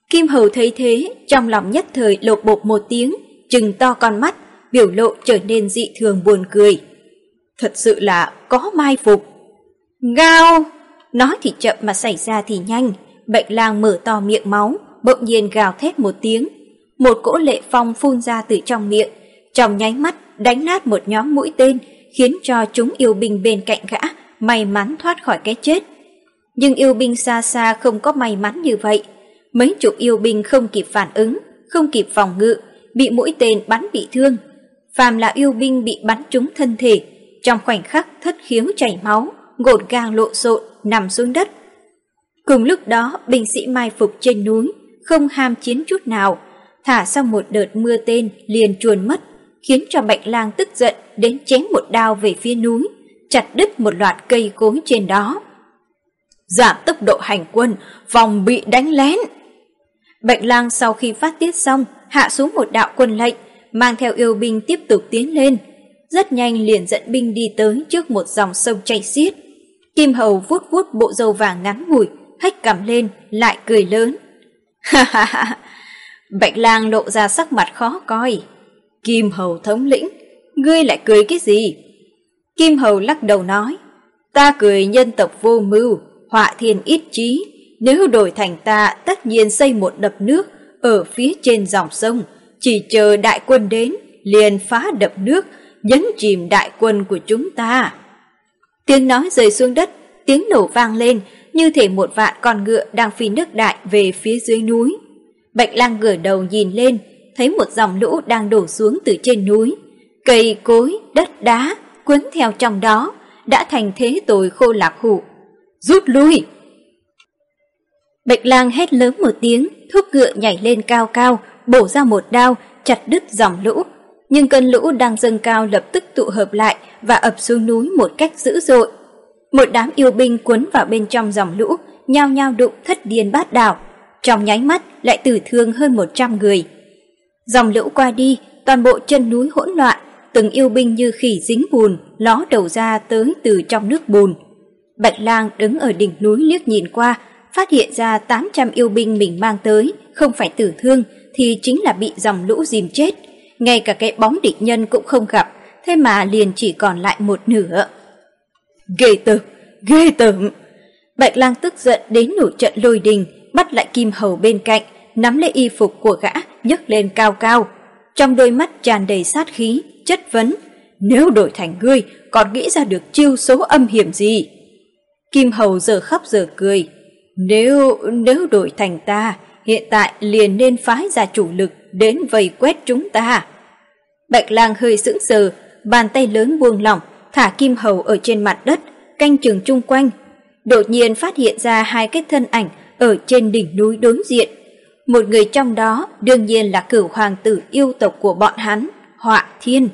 Kim Hầu thấy thế, trong lòng nhất thời lột bột một tiếng, trừng to con mắt, biểu lộ trở nên dị thường buồn cười. Thật sự là có mai phục. Gào! Nói thì chậm mà xảy ra thì nhanh. Bạch Lang mở to miệng máu, bỗng nhiên gào thét một tiếng. Một cỗ lệ phong phun ra từ trong miệng, trong nháy mắt đánh nát một nhóm mũi tên, khiến cho chúng yêu binh bên cạnh gã may mắn thoát khỏi cái chết. Nhưng yêu binh xa xa không có may mắn như vậy. Mấy chục yêu binh không kịp phản ứng, không kịp phòng ngự, bị mũi tên bắn bị thương. Phàm là yêu binh bị bắn trúng thân thể, trong khoảnh khắc thất khiếu chảy máu, ngổn ngang lộn xộn nằm xuống đất. Cùng lúc đó, binh sĩ mai phục trên núi không ham chiến chút nào, thả xong một đợt mưa tên liền chuồn mất, khiến cho Bạch Lang tức giận đến chém một đao về phía núi, chặt đứt một loạt cây cối trên đó. Giảm tốc độ hành quân, phòng bị đánh lén. Bạch Lang sau khi phát tiết xong, hạ xuống một đạo quân lệnh, mang theo yêu binh tiếp tục tiến lên. Rất nhanh liền dẫn binh đi tới trước một dòng sông chảy xiết. Kim Hầu vuốt vuốt bộ râu vàng ngắn ngủi, hất cằm lên, lại cười lớn. Ha ha ha! Bạch Lang lộ ra sắc mặt khó coi. Kim Hầu thống lĩnh, ngươi lại cười cái gì? Kim Hầu lắc đầu nói, ta cười nhân tộc vô mưu, họa thiên ít trí. Nếu đổi thành ta tất nhiên xây một đập nước ở phía trên dòng sông, chỉ chờ đại quân đến, liền phá đập nước, nhấn chìm đại quân của chúng ta. Tiếng nói rơi xuống đất, tiếng nổ vang lên, như thể một vạn con ngựa đang phi nước đại về phía dưới núi. Bạch Lang ngửa đầu nhìn lên, thấy một dòng lũ đang đổ xuống từ trên núi. Cây cối, đất đá, cuốn theo trong đó, đã thành thế tồi khô lạc hủ. Rút lui! Bạch Lang hét lớn một tiếng, thúc ngựa nhảy lên cao cao, bổ ra một đao, chặt đứt dòng lũ. Nhưng cơn lũ đang dâng cao lập tức tụ hợp lại và ập xuống núi một cách dữ dội. Một đám yêu binh cuốn vào bên trong dòng lũ, nhao nhao đụng thất điên bát đảo. Trong nháy mắt lại tử thương hơn 100 người. Dòng lũ qua đi, toàn bộ chân núi hỗn loạn, từng yêu binh như khỉ dính bùn, ló đầu ra tới từ trong nước bùn. Bạch Lang đứng ở đỉnh núi liếc nhìn qua, phát hiện ra 800 yêu binh mình mang tới, không phải tử thương thì chính là bị dòng lũ dìm chết. Ngay cả cái bóng địch nhân cũng không gặp, thế mà liền chỉ còn lại một nửa. Ghê tởm, ghê tởm! Bạch Lang tức giận đến nổi trận lôi đình, bắt lại Kim Hầu bên cạnh, nắm lấy y phục của gã, nhấc lên cao cao. Trong đôi mắt tràn đầy sát khí, chất vấn, nếu đổi thành ngươi, còn nghĩ ra được chiêu số âm hiểm gì? Kim Hầu giờ khóc giờ cười, nếu đổi thành ta, hiện tại liền nên phái ra chủ lực đến vây quét chúng ta. Bạch Lang hơi sững sờ, bàn tay lớn buông lỏng, thả Kim Hầu ở trên mặt đất, canh chừng chung quanh. Đột nhiên phát hiện ra hai cái thân ảnh ở trên đỉnh núi đối diện. Một người trong đó đương nhiên là Cửu hoàng tử yêu tộc của bọn hắn, Họa Thiên.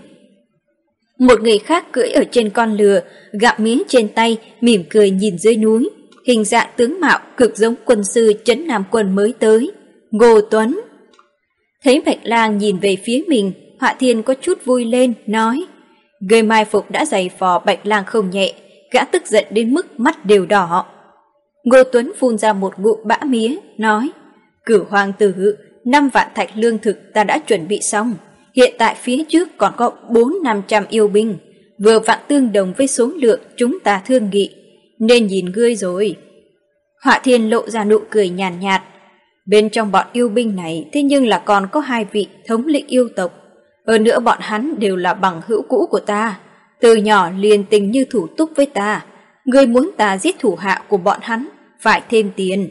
Một người khác cưỡi ở trên con lừa, gặm mía trên tay, mỉm cười nhìn dưới núi. Hình dạng tướng mạo cực giống quân sư Trấn Nam Quân mới tới, Ngô Tuấn. Thấy Bạch Lang nhìn về phía mình, Họa Thiên có chút vui lên, nói, người mai phục đã giày vò Bạch Lang không nhẹ, gã tức giận đến mức mắt đều đỏ. Ngô Tuấn phun ra một ngụm bã mía, nói, Cửu hoàng tử, 5 vạn thạch lương thực ta đã chuẩn bị xong, hiện tại phía trước còn có 400-500 yêu binh, vừa vặn tương đồng với số lượng chúng ta thương nghị, nên nhìn ngươi rồi. Họa Thiên lộ ra nụ cười nhàn nhạt. Bên trong bọn yêu binh này thế nhưng là còn có 2 vị thống lĩnh yêu tộc. Hơn nữa bọn hắn đều là bằng hữu cũ của ta, từ nhỏ liền tình như thủ túc với ta. Ngươi muốn ta giết thủ hạ của bọn hắn, phải thêm tiền.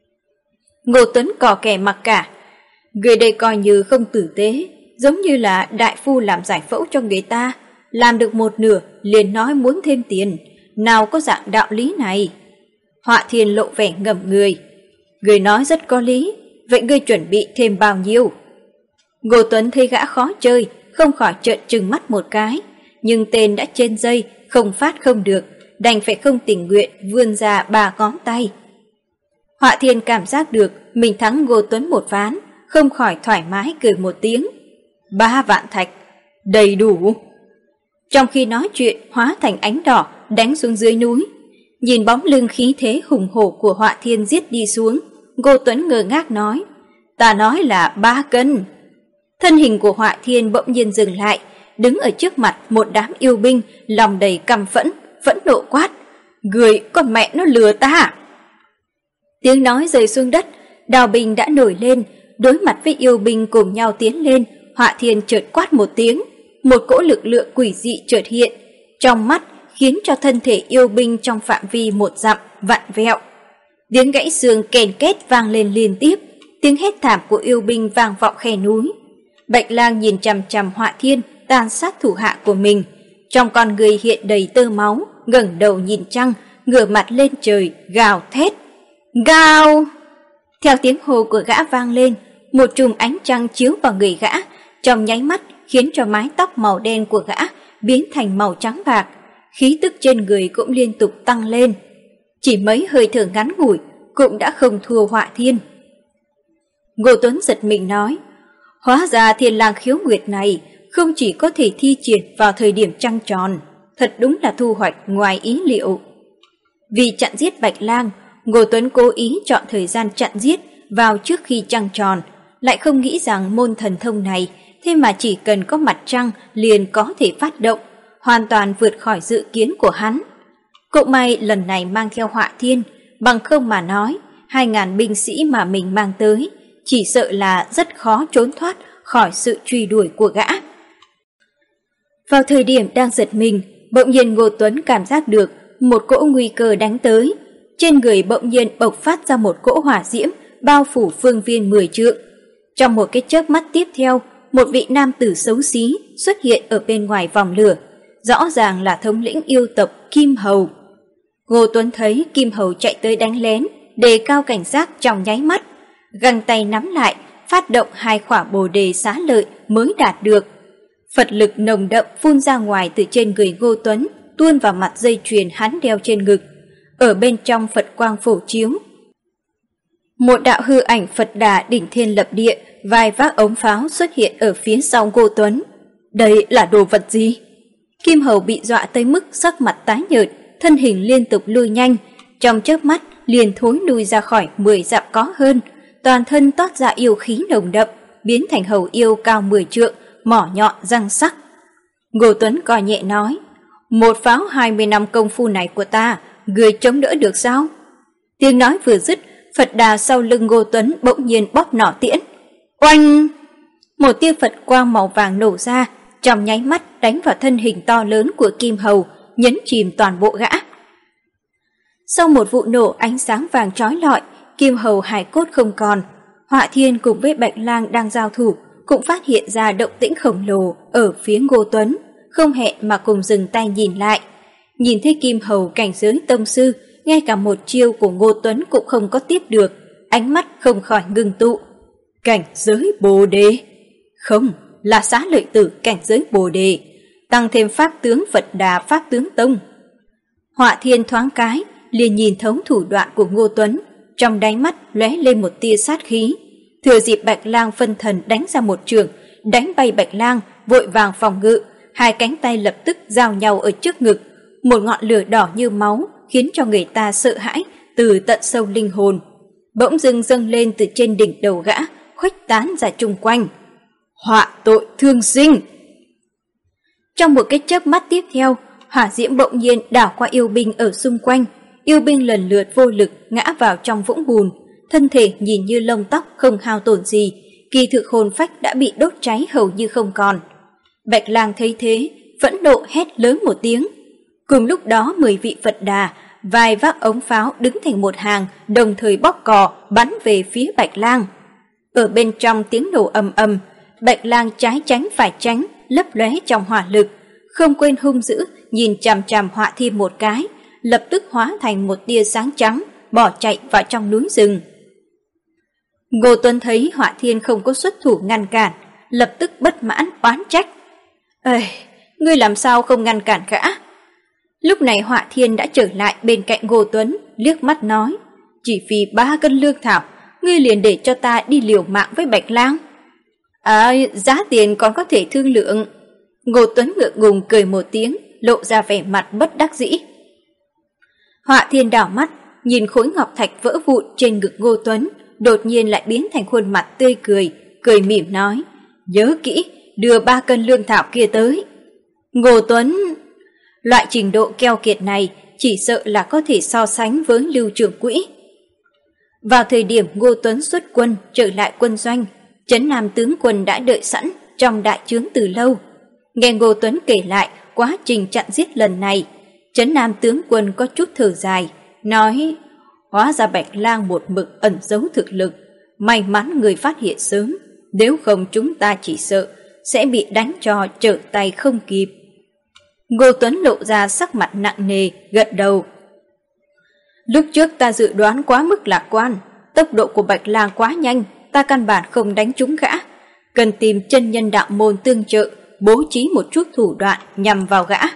Ngô Tuấn cò kè mặc cả. Người đây coi như không tử tế, giống như là đại phu làm giải phẫu cho người ta, làm được một nửa liền nói muốn thêm tiền, nào có dạng đạo lý này. Họa Thiên lộ vẻ ngậm người. Người nói rất có lý, vậy ngươi chuẩn bị thêm bao nhiêu? Ngô Tuấn thấy gã khó chơi, không khỏi trợn trừng mắt một cái, nhưng tên đã trên dây, không phát không được, đành phải không tình nguyện vươn ra 3 ngón tay. Họa Thiên cảm giác được mình thắng Ngô Tuấn một ván, không khỏi thoải mái cười một tiếng. 3 vạn thạch, đầy đủ. Trong khi nói chuyện hóa thành ánh đỏ đánh xuống dưới núi. Nhìn bóng lưng khí thế hùng hổ của Họa Thiên giết đi xuống, Ngô Tuấn ngơ ngác nói, Ta nói là 3 cân. Thân hình của Họa Thiên bỗng nhiên dừng lại, đứng ở trước mặt một đám yêu binh, lòng đầy căm phẫn, phẫn nộ quát: "Người con mẹ nó lừa ta!" Tiếng nói rơi xuống đất, đào binh đã nổi lên, đối mặt với yêu binh cùng nhau tiến lên. Họa Thiên chợt quát một tiếng, một cỗ lực lượng quỷ dị chợt hiện trong mắt, khiến cho thân thể yêu binh trong phạm vi 1 dặm vặn vẹo. Tiếng gãy xương kèn két vang lên liên tiếp, tiếng hét thảm của yêu binh vang vọng khe núi. Bạch Lang nhìn chằm chằm Họa Thiên tàn sát thủ hạ của mình, trong con người hiện đầy tơ máu, ngẩng đầu nhìn trăng, ngửa mặt lên trời gào thét: "Gào!" Theo tiếng hô của gã vang lên, một chùm ánh trăng chiếu vào người gã, trong nháy mắt khiến cho mái tóc màu đen của gã biến thành màu trắng bạc, khí tức trên người cũng liên tục tăng lên. Chỉ mấy hơi thở ngắn ngủi cũng đã không thua Họa Thiên. Ngô Tuấn giật mình nói: "Hóa ra Thiên Lang khiếu nguyệt này không chỉ có thể thi triển vào thời điểm trăng tròn, thật đúng là thu hoạch ngoài ý liệu." Vì chặn giết Bạch Lang, Ngô Tuấn cố ý chọn thời gian chặn giết vào trước khi trăng tròn, lại không nghĩ rằng môn thần thông này thế mà chỉ cần có mặt trăng liền có thể phát động, hoàn toàn vượt khỏi dự kiến của hắn. Cũng may lần này mang theo Họa Thiên, bằng không mà nói 2.000 binh sĩ mà mình mang tới chỉ sợ là rất khó trốn thoát khỏi sự truy đuổi của gã. Vào thời điểm đang giật mình, bỗng nhiên Ngô Tuấn cảm giác được một cỗ nguy cơ đánh tới. Trên người bỗng nhiên bộc phát ra một cỗ hỏa diễm bao phủ phương viên 10 trượng. Trong một cái chớp mắt tiếp theo, một vị nam tử xấu xí xuất hiện ở bên ngoài vòng lửa, rõ ràng là thống lĩnh yêu tộc Kim Hầu. Ngô Tuấn thấy Kim Hầu chạy tới đánh lén, đề cao cảnh giác trong nháy mắt, găng tay nắm lại, phát động 2 quả bồ đề xá lợi mới đạt được. Phật lực nồng đậm phun ra ngoài từ trên người Ngô Tuấn, tuôn vào mặt dây chuyền hắn đeo trên ngực. Ở bên trong Phật quang phổ chiếu, một đạo hư ảnh Phật Đà đỉnh thiên lập địa, vai vác ống pháo xuất hiện ở phía sau Ngô Tuấn. Đây là đồ vật gì? Kim Hầu bị dọa tới mức sắc mặt tái nhợt, thân hình liên tục lui nhanh, trong chớp mắt liền thối lui ra khỏi 10 dặm có hơn, toàn thân toát ra yêu khí nồng đậm, biến thành hầu yêu cao 10 trượng, mỏ nhọn răng sắc. Ngô Tuấn coi nhẹ nói: "Một pháo 20 năm công phu này của ta, người chống đỡ được sao?" Tiếng nói vừa dứt, Phật Đà sau lưng Ngô Tuấn bỗng nhiên bóp nỏ tiễn. Oanh! Một tia Phật quang màu vàng nổ ra, trong nháy mắt đánh vào thân hình to lớn của Kim Hầu, nhấn chìm toàn bộ gã. Sau một vụ nổ ánh sáng vàng chói lọi, Kim Hầu hài cốt không còn. Họa Thiên cùng với Bạch Lang đang giao thủ cũng phát hiện ra động tĩnh khổng lồ ở phía Ngô Tuấn, không hẹn mà cùng dừng tay nhìn lại. Nhìn thấy Kim Hầu cảnh giới tông sư, ngay cả một chiêu của Ngô Tuấn cũng không có tiếp được, ánh mắt không khỏi ngưng tụ. Cảnh giới Bồ Đề? Không, là Xá Lợi Tử cảnh giới Bồ Đề, tăng thêm pháp tướng Phật Đà pháp tướng tông. Họa Thiên thoáng cái liền nhìn thấu thủ đoạn của Ngô Tuấn, trong đáy mắt lóe lên một tia sát khí. Thừa dịp Bạch Lang phân thần đánh ra một trường, đánh bay Bạch Lang, vội vàng phòng ngự, 2 cánh tay lập tức giao nhau ở trước ngực, một ngọn lửa đỏ như máu khiến cho người ta sợ hãi từ tận sâu linh hồn, bỗng dưng dâng lên từ trên đỉnh đầu gã, khuếch tán ra chung quanh. Họa tội thương sinh! Trong một cái chớp mắt tiếp theo, hỏa diễm bỗng nhiên đảo qua yêu binh ở xung quanh. Yêu binh lần lượt vô lực ngã vào trong vũng bùn, thân thể nhìn như lông tóc không hao tổn gì, kỳ thực hồn phách đã bị đốt cháy hầu như không còn. Bạch Lang thấy thế, phẫn nộ hét lớn một tiếng. Cùng lúc đó 10 vị Phật Đà, vài vác ống pháo đứng thành một hàng, đồng thời bóp cò bắn về phía Bạch Lang. Ở bên trong tiếng nổ ầm ầm, Bạch Lang trái tránh phải tránh, lấp lóe trong hỏa lực, không quên hung dữ nhìn chằm chằm Họa Thiên một cái, lập tức hóa thành một tia sáng trắng, bỏ chạy vào trong núi rừng. Ngô Tuấn thấy Họa Thiên không có xuất thủ ngăn cản, lập tức bất mãn oán trách. Ê, ngươi làm sao không ngăn cản gã? Lúc này Họa Thiên đã trở lại bên cạnh Ngô Tuấn, liếc mắt nói, chỉ vì 3 cân lương thảo, ngươi liền để cho ta đi liều mạng với Bạch Lang. À, giá tiền còn có thể thương lượng. Ngô Tuấn ngượng ngùng cười một tiếng, lộ ra vẻ mặt bất đắc dĩ. Họa Thiên đảo mắt, nhìn khối ngọc thạch vỡ vụn trên ngực Ngô Tuấn, đột nhiên lại biến thành khuôn mặt tươi cười, cười mỉm nói, nhớ kỹ, đưa 3 cân lương thảo kia tới. Ngô Tuấn, loại trình độ keo kiệt này chỉ sợ là có thể so sánh với Lưu trưởng quỹ. Vào thời điểm Ngô Tuấn xuất quân trở lại quân doanh, Trấn Nam tướng quân đã đợi sẵn trong đại trướng từ lâu. Nghe Ngô Tuấn kể lại quá trình chặn giết lần này, Trấn Nam tướng quân có chút thở dài, nói, hóa ra Bạch Lang một mực ẩn giấu thực lực, may mắn người phát hiện sớm, nếu không chúng ta chỉ sợ sẽ bị đánh cho trở tay không kịp. Ngô Tuấn lộ ra sắc mặt nặng nề, gật đầu. Lúc trước ta dự đoán quá mức lạc quan, tốc độ của Bạch Lang quá nhanh, ta căn bản không đánh trúng gã. Cần tìm chân nhân đạo môn tương trợ, bố trí một chút thủ đoạn nhằm vào gã.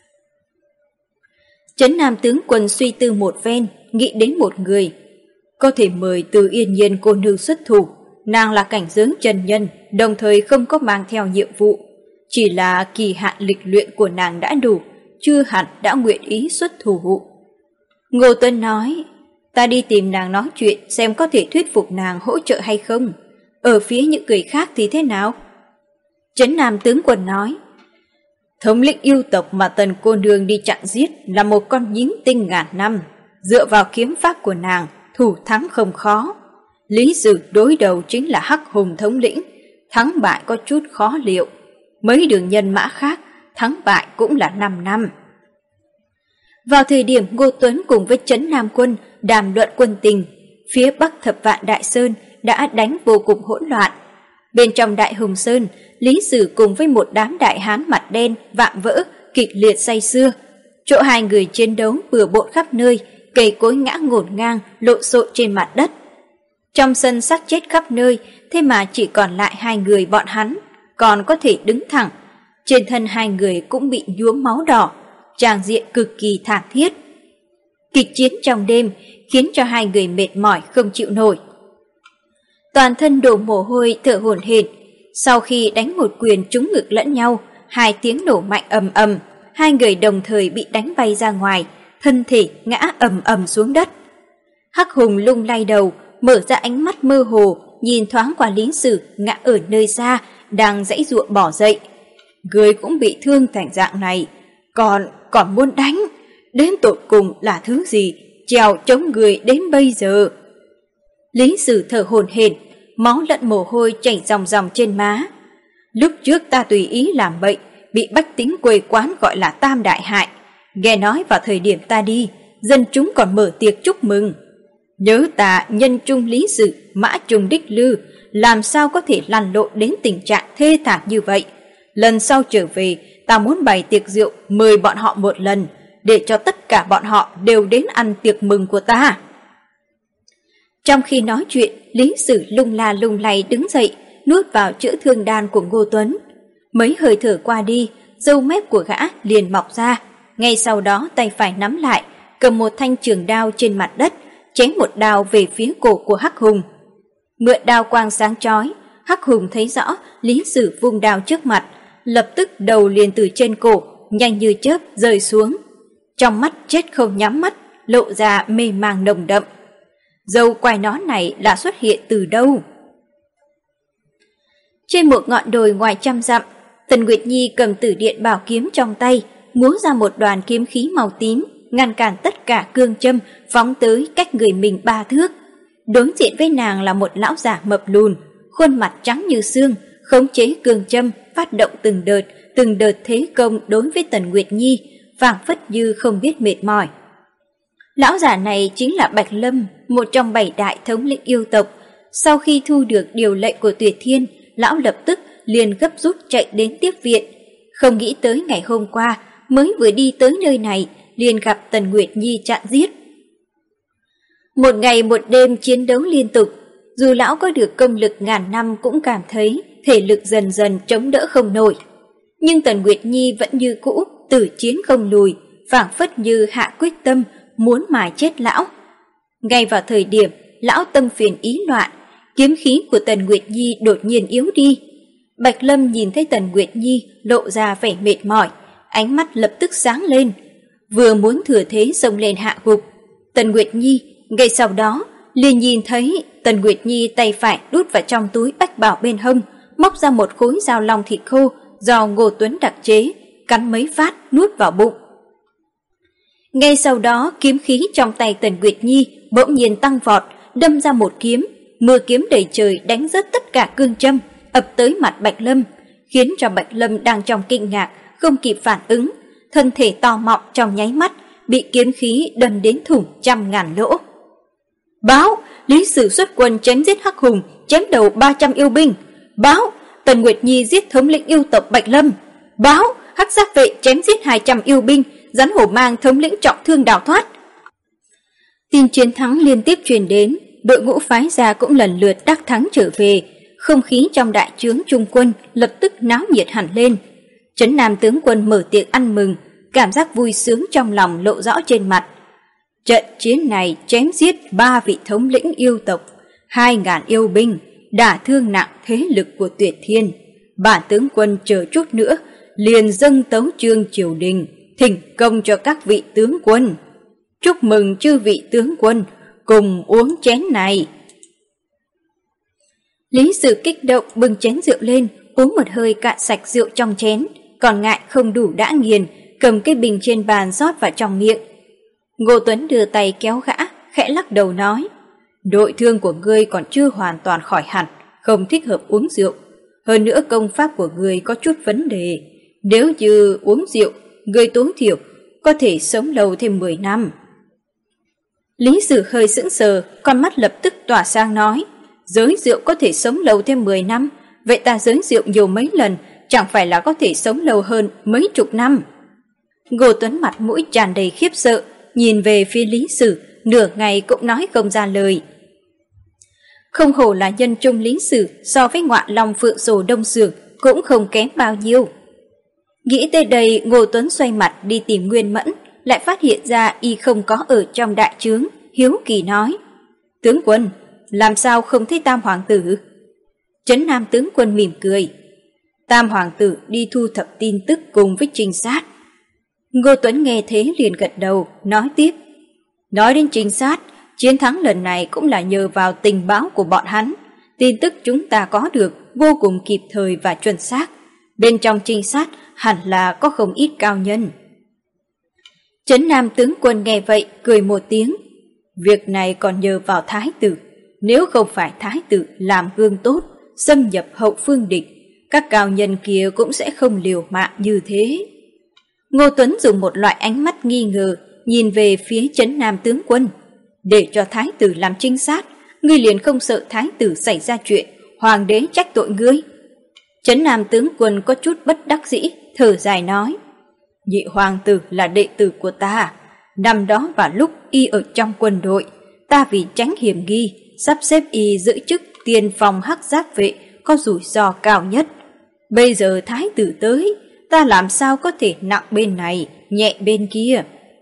Trấn Nam tướng quân suy tư một phen, nghĩ đến một người. Có thể mời Từ Yên Nhiên cô nương xuất thủ, nàng là cảnh giới chân nhân, đồng thời không có mang theo nhiệm vụ. Chỉ là kỳ hạn lịch luyện của nàng đã đủ, chưa hẳn đã nguyện ý xuất thủ. Ngô Tuấn nói, ta đi tìm nàng nói chuyện xem có thể thuyết phục nàng hỗ trợ hay không. Ở phía những người khác thì thế nào? Trấn Nam tướng quân nói, thống lĩnh yêu tộc mà Tần cô nương đi chặn giết là một con nhím tinh ngàn năm. Dựa vào kiếm pháp của nàng, thủ thắng không khó. Lý Dự đối đầu chính là Hắc Hùng thống lĩnh, thắng bại có chút khó liệu. Mấy đường nhân mã khác, thắng bại cũng là 5 năm. Vào thời điểm Ngô Tuấn cùng với Trấn Nam quân đàm luận quân tình, phía Bắc Thập Vạn Đại Sơn đã đánh vô cùng hỗn loạn. Bên trong Đại Hùng Sơn, Lý Sử cùng với một đám đại hán mặt đen vạm vỡ kịch liệt say sưa. Chỗ hai người chiến đấu bừa bộn khắp nơi, cây cối ngã ngổn ngang lộn xộn trên mặt đất. Trong sân xác chết khắp nơi, thế mà chỉ còn lại 2 người bọn hắn, còn có thể đứng thẳng. Trên thân 2 người cũng bị nhuốm máu đỏ, tràng diện cực kỳ thảm thiết. Kịch chiến trong đêm khiến cho 2 người mệt mỏi không chịu nổi. Toàn thân đổ mồ hôi thở hổn hển. Sau khi đánh một quyền trúng ngực lẫn nhau, 2 tiếng nổ mạnh ầm ầm, 2 người đồng thời bị đánh bay ra ngoài, thân thể ngã ầm ầm xuống đất. Hắc Hùng lung lay đầu, mở ra ánh mắt mơ hồ, nhìn thoáng qua Lý Sử ngã ở nơi xa, đang giãy giụa bỏ dậy. Người cũng bị thương thành dạng này, còn muốn đánh, đến tột cùng là thứ gì, trèo chống người đến bây giờ. Lý Sử thở hổn hển, máu lẫn mồ hôi chảy ròng ròng trên má. Lúc trước ta tùy ý làm bậy, bị bách tính quê quán gọi là tam đại hại. Nghe nói vào thời điểm ta đi, dân chúng còn mở tiệc chúc mừng. Nhớ ta nhân trung lý sự, mã trung đích lư, làm sao có thể lăn lộn đến tình trạng thê thảm như vậy. Lần sau trở về, ta muốn bày tiệc rượu mời bọn họ một lần, để cho tất cả bọn họ đều đến ăn tiệc mừng của ta. Trong khi nói chuyện, Lý Sử lung la lung lay đứng dậy, nuốt vào chữa thương đan của Ngô Tuấn. Mấy hơi thở qua đi, râu mép của gã liền mọc ra. Ngay sau đó tay phải nắm lại, cầm một thanh trường đao trên mặt đất, chém một đao về phía cổ của Hắc Hùng. Mượn đao quang sáng chói, Hắc Hùng thấy rõ Lý Sử vung đao trước mặt, lập tức đầu liền từ trên cổ, nhanh như chớp rơi xuống. Trong mắt chết không nhắm mắt, lộ ra mê mang nồng đậm. Dâu quai nón này là xuất hiện từ đâu? Trên một ngọn đồi ngoài trăm dặm, Tần Nguyệt Nhi cầm Tử Điện bảo kiếm trong tay, múa ra một đoàn kiếm khí màu tím, ngăn cản tất cả cương châm phóng tới cách người mình 3 thước. Đối diện với nàng là một lão giả mập lùn, khuôn mặt trắng như xương, khống chế cương châm, phát động từng đợt thế công đối với Tần Nguyệt Nhi, phảng phất như không biết mệt mỏi. Lão giả này chính là Bạch Lâm, một trong 7 đại thống lĩnh yêu tộc. Sau khi thu được điều lệnh của Tuyệt Thiên, lão lập tức liền gấp rút chạy đến tiếp viện. Không nghĩ tới ngày hôm qua, mới vừa đi tới nơi này, liền gặp Tần Nguyệt Nhi chặn giết. Một ngày một đêm chiến đấu liên tục, dù lão có được công lực ngàn năm cũng cảm thấy thể lực dần dần chống đỡ không nổi. Nhưng Tần Nguyệt Nhi vẫn như cũ, tử chiến không lùi, phảng phất như hạ quyết tâm, muốn mài chết lão. Ngay vào thời điểm lão tâm phiền ý loạn, kiếm khí của Tần Nguyệt Nhi đột nhiên yếu đi. Bạch Lâm nhìn thấy Tần Nguyệt Nhi lộ ra vẻ mệt mỏi, ánh mắt lập tức sáng lên, vừa muốn thừa thế xông lên hạ gục Tần Nguyệt Nhi. Ngay sau đó liền nhìn thấy Tần Nguyệt Nhi tay phải đút vào trong túi bách bảo bên hông, móc ra một khối dao long thịt khô do Ngô Tuấn đặc chế, cắn mấy phát nuốt vào bụng. Ngay sau đó, kiếm khí trong tay Tần Nguyệt Nhi bỗng nhiên tăng vọt, đâm ra một kiếm, mưa kiếm đầy trời đánh rớt tất cả cương châm, ập tới mặt Bạch Lâm, khiến cho Bạch Lâm đang trong kinh ngạc, không kịp phản ứng, thân thể to mọng trong nháy mắt bị kiếm khí đâm đến thủng trăm ngàn lỗ. Báo, Lý Sử xuất quân chém giết Hắc Hùng, chém đầu 300 yêu binh. Báo, Tần Nguyệt Nhi giết thống lĩnh yêu tộc Bạch Lâm. Báo, Hắc Giác vệ chém giết 200 yêu binh, Rắn Hổ Mang thống lĩnh trọng thương đào thoát. Tin chiến thắng liên tiếp truyền đến, đội ngũ phái gia cũng lần lượt đắc thắng trở về, không khí trong đại trướng trung quân lập tức náo nhiệt hẳn lên. Trấn Nam tướng quân mở tiệc ăn mừng, cảm giác vui sướng trong lòng lộ rõ trên mặt. Trận chiến này chém giết 3 vị thống lĩnh yêu tộc, 2.000 yêu binh, đả thương nặng thế lực của Tuyệt Thiên. Bản tướng quân chờ chút nữa liền dâng tấu chương triều đình, thỉnh công cho các vị tướng quân. Chúc mừng chư vị tướng quân, cùng uống chén này. Lý Sử kích động bưng chén rượu lên, uống một hơi cạn sạch rượu trong chén, còn ngại không đủ đã nghiền, cầm cái bình trên bàn rót vào trong miệng. Ngô Tuấn đưa tay kéo gã, khẽ lắc đầu nói, đội thương của ngươi còn chưa hoàn toàn khỏi hẳn, không thích hợp uống rượu. Hơn nữa công pháp của ngươi có chút vấn đề, nếu như uống rượu, ngươi tối thiểu có thể sống lâu thêm 10 năm. Lý Sử hơi sững sờ, con mắt lập tức tỏa sang nói, giới rượu có thể sống lâu thêm 10 năm, vậy ta giới rượu nhiều mấy lần, chẳng phải là có thể sống lâu hơn mấy chục năm. Ngô Tuấn mặt mũi tràn đầy khiếp sợ, nhìn về phía Lý Sử, nửa ngày cũng nói không ra lời. Không hổ là nhân trung Lý Sử, so với Ngọa Long Phượng Sổ Đông Sường cũng không kém bao nhiêu. Nghĩ tới đây, Ngô Tuấn xoay mặt đi tìm Nguyên Mẫn, lại phát hiện ra y không có ở trong đại trướng, hiếu kỳ nói, tướng quân, làm sao không thấy Tam Hoàng tử? Trấn Nam tướng quân mỉm cười, Tam Hoàng tử đi thu thập tin tức cùng với trinh sát. Ngô Tuấn nghe thế liền gật đầu, nói tiếp, nói đến trinh sát, chiến thắng lần này cũng là nhờ vào tình báo của bọn hắn. Tin tức chúng ta có được vô cùng kịp thời và chuẩn xác. Bên trong trinh sát hẳn là có không ít cao nhân. Trấn Nam tướng quân nghe vậy cười một tiếng, việc này còn nhờ vào Thái tử. Nếu không phải Thái tử làm gương tốt, xâm nhập hậu phương địch, các cao nhân kia cũng sẽ không liều mạng như thế. Ngô Tuấn dùng một loại ánh mắt nghi ngờ nhìn về phía Trấn Nam tướng quân, để cho Thái tử làm trinh sát, ngươi liền không sợ Thái tử xảy ra chuyện, hoàng đế trách tội ngươi? Trấn Nam tướng quân có chút bất đắc dĩ, thở dài nói, nhị hoàng tử là đệ tử của ta, năm đó vào lúc y ở trong quân đội, ta vì tránh hiểm nghi, sắp xếp y giữ chức tiền phòng Hắc Giáp vệ có rủi ro cao nhất. Bây giờ Thái tử tới, ta làm sao có thể nặng bên này, nhẹ bên kia?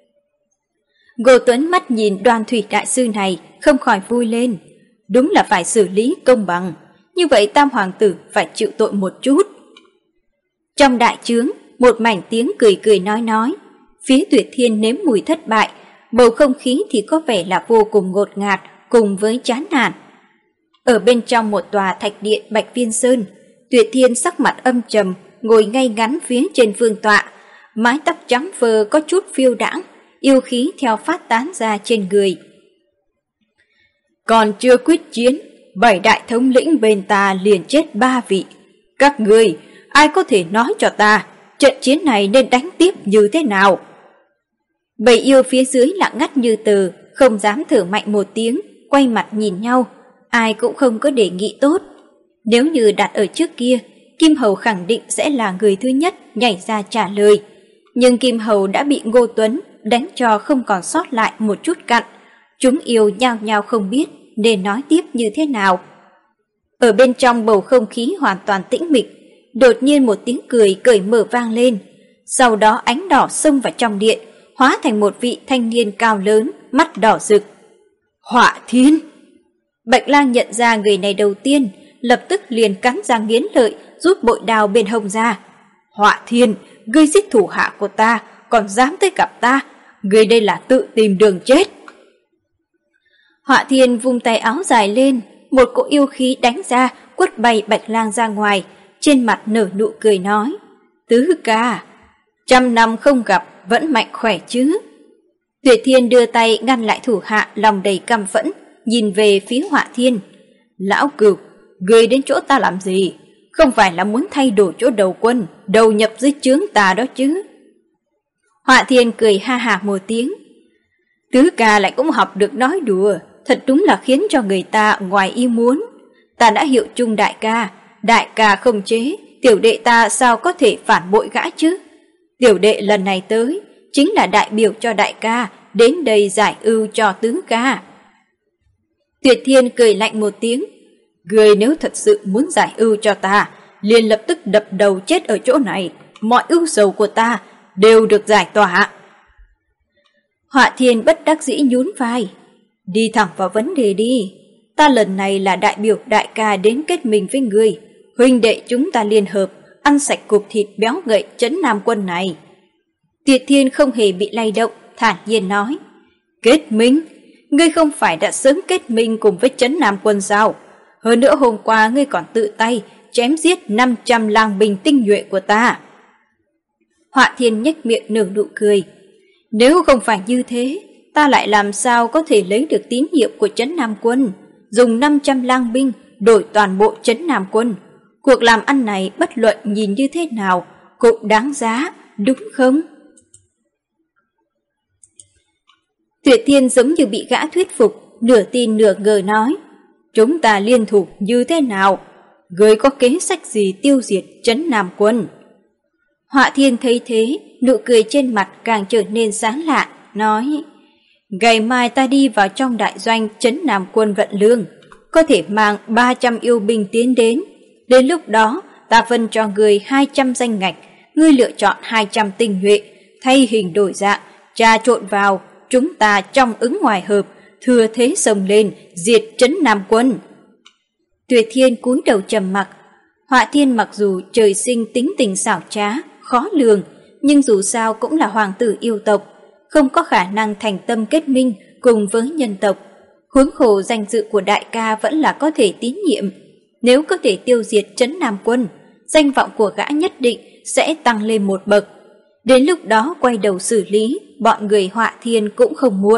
Ngô Tuấn mắt nhìn Đoan Thủy đại sư này, không khỏi vui lên. Đúng là phải xử lý công bằng, như vậy Tam Hoàng tử phải chịu tội một chút. Trong đại trướng, một mảnh tiếng cười cười nói, phía Tuyệt Thiên nếm mùi thất bại, bầu không khí thì có vẻ là vô cùng ngột ngạt cùng với chán nản. Ở bên trong một tòa thạch điện Bạch Viên Sơn, Tuyệt Thiên sắc mặt âm trầm, ngồi ngay ngắn phía trên vương tọa, mái tóc trắng phơ có chút phiêu đãng, yêu khí theo phát tán ra trên người. Còn chưa quyết chiến, 7 đại thống lĩnh bên ta liền chết 3 vị. Các ngươi, ai có thể nói cho ta, trận chiến này nên đánh tiếp như thế nào? Bầy yêu phía dưới lặng ngắt như tờ, không dám thở mạnh một tiếng, quay mặt nhìn nhau, ai cũng không có đề nghị tốt. Nếu như đặt ở trước kia, Kim Hầu khẳng định sẽ là người thứ nhất nhảy ra trả lời. Nhưng Kim Hầu đã bị Ngô Tuấn đánh cho không còn sót lại một chút cặn. Chúng yêu nhao nhao không biết nên nói tiếp như thế nào. Ở bên trong bầu không khí hoàn toàn tĩnh mịch, đột nhiên một tiếng cười cởi mở vang lên. Sau đó ánh đỏ xông vào trong điện, hóa thành một vị thanh niên cao lớn, mắt đỏ rực. Họa Thiên! Bạch Lang nhận ra người này đầu tiên, lập tức liền cắn răng nghiến lợi, rút bội đao bên hông ra. Họa Thiên, ngươi giết thủ hạ của ta, còn dám tới gặp ta, ngươi đây là tự tìm đường chết. Họa Thiên vung tay áo dài lên, một cỗ yêu khí đánh ra, quất bay Bạch Lang ra ngoài, trên mặt nở nụ cười nói: "Tứ ca, 100 năm không gặp, vẫn mạnh khỏe chứ?" Tuyệt Thiên đưa tay ngăn lại thủ hạ lòng đầy căm phẫn, nhìn về phía Họa Thiên: "Lão Cửu, ngươi đến chỗ ta làm gì? Không phải là muốn thay đổi chỗ đầu quân, đầu nhập dưới trướng ta đó chứ?" Họa Thiên cười ha hả một tiếng: "Tứ ca lại cũng học được nói đùa, thật đúng là khiến cho người ta ngoài ý muốn. Ta đã hiệu chung đại ca không chế, tiểu đệ ta sao có thể phản bội gã chứ? Tiểu đệ lần này tới, chính là đại biểu cho đại ca, đến đây giải ưu cho tứ ca." Tuyệt Thiên cười lạnh một tiếng: "Ngươi nếu thật sự muốn giải ưu cho ta, liền lập tức đập đầu chết ở chỗ này, mọi ưu sầu của ta đều được giải tỏa." Họa Thiên bất đắc dĩ nhún vai: "Đi thẳng vào vấn đề đi. Ta lần này là đại biểu đại ca đến kết minh với ngươi, huynh đệ chúng ta liên hợp, ăn sạch cục thịt béo ngậy trấn Nam Quân này." Tuyệt Thiên không hề bị lay động, thản nhiên nói: "Kết minh? Ngươi không phải đã sớm kết minh cùng với trấn Nam Quân sao? Hơn nữa hôm qua ngươi còn tự tay chém giết 500 lang binh tinh nhuệ của ta." Họa Thiên nhếch miệng nở nụ cười: "Nếu không phải như thế, ta lại làm sao có thể lấy được tín nhiệm của trấn Nam Quân, dùng 500 lang binh đổi toàn bộ trấn Nam Quân. Cuộc làm ăn này bất luận nhìn như thế nào cũng đáng giá, đúng không?" Tuyệt Thiên giống như bị gã thuyết phục, nửa tin nửa ngờ nói: "Chúng ta liên thủ như thế nào? Ngươi có kế sách gì tiêu diệt trấn Nam Quân?" Họa Thiên thấy thế, nụ cười trên mặt càng trở nên sáng lạ, nói: "Ngày mai ta đi vào trong đại doanh trấn Nam Quân vận lương, có thể mang 300 yêu binh tiến đến. Đến lúc đó, ta phân cho ngươi 200 danh ngạch, ngươi lựa chọn 200 tinh nhuệ, thay hình đổi dạng, trà trộn vào, chúng ta trong ứng ngoài hợp, thừa thế xông lên, diệt trấn Nam Quân." Tuyệt Thiên cúi đầu trầm mặc. Họa Thiên mặc dù trời sinh tính tình xảo trá, khó lường, nhưng dù sao cũng là hoàng tử yêu tộc, không có khả năng thành tâm kết minh cùng với nhân tộc. Huống hồ danh dự của đại ca vẫn là có thể tín nhiệm. Nếu có thể tiêu diệt trấn Nam Quân, danh vọng của gã nhất định sẽ tăng lên một bậc. Đến lúc đó quay đầu xử lý, bọn người Họa Thiên cũng không muộn.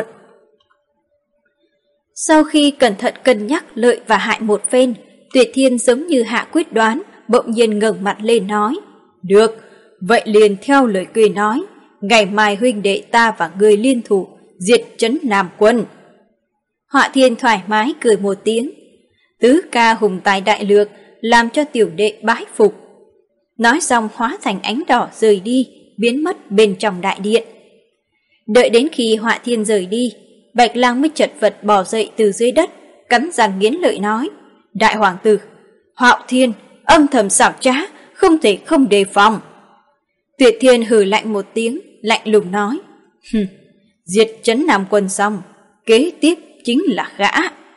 Sau khi cẩn thận cân nhắc lợi và hại một phen, Tuyệt Thiên giống như hạ quyết đoán, bỗng nhiên ngẩng mặt lên nói: "Được, vậy liền theo lời ngươi nói, ngày mai huynh đệ ta và ngươi liên thủ, diệt trấn Nam Quân." Họa Thiên thoải mái cười một tiếng: "Tứ ca hùng tài đại lược, làm cho tiểu đệ bái phục." Nói xong hóa thành ánh đỏ rời đi, biến mất bên trong đại điện. Đợi đến khi Họa Thiên rời đi, Bạch Lang mới chật vật bò dậy từ dưới đất, cắn răng nghiến lợi nói: "Đại hoàng tử, Họa Thiên âm thầm xảo trá, không thể không đề phòng." Tuyệt Thiên hừ lạnh một tiếng, lạnh lùng nói: "Diệt trấn Nam Quân xong, kế tiếp chính là gã."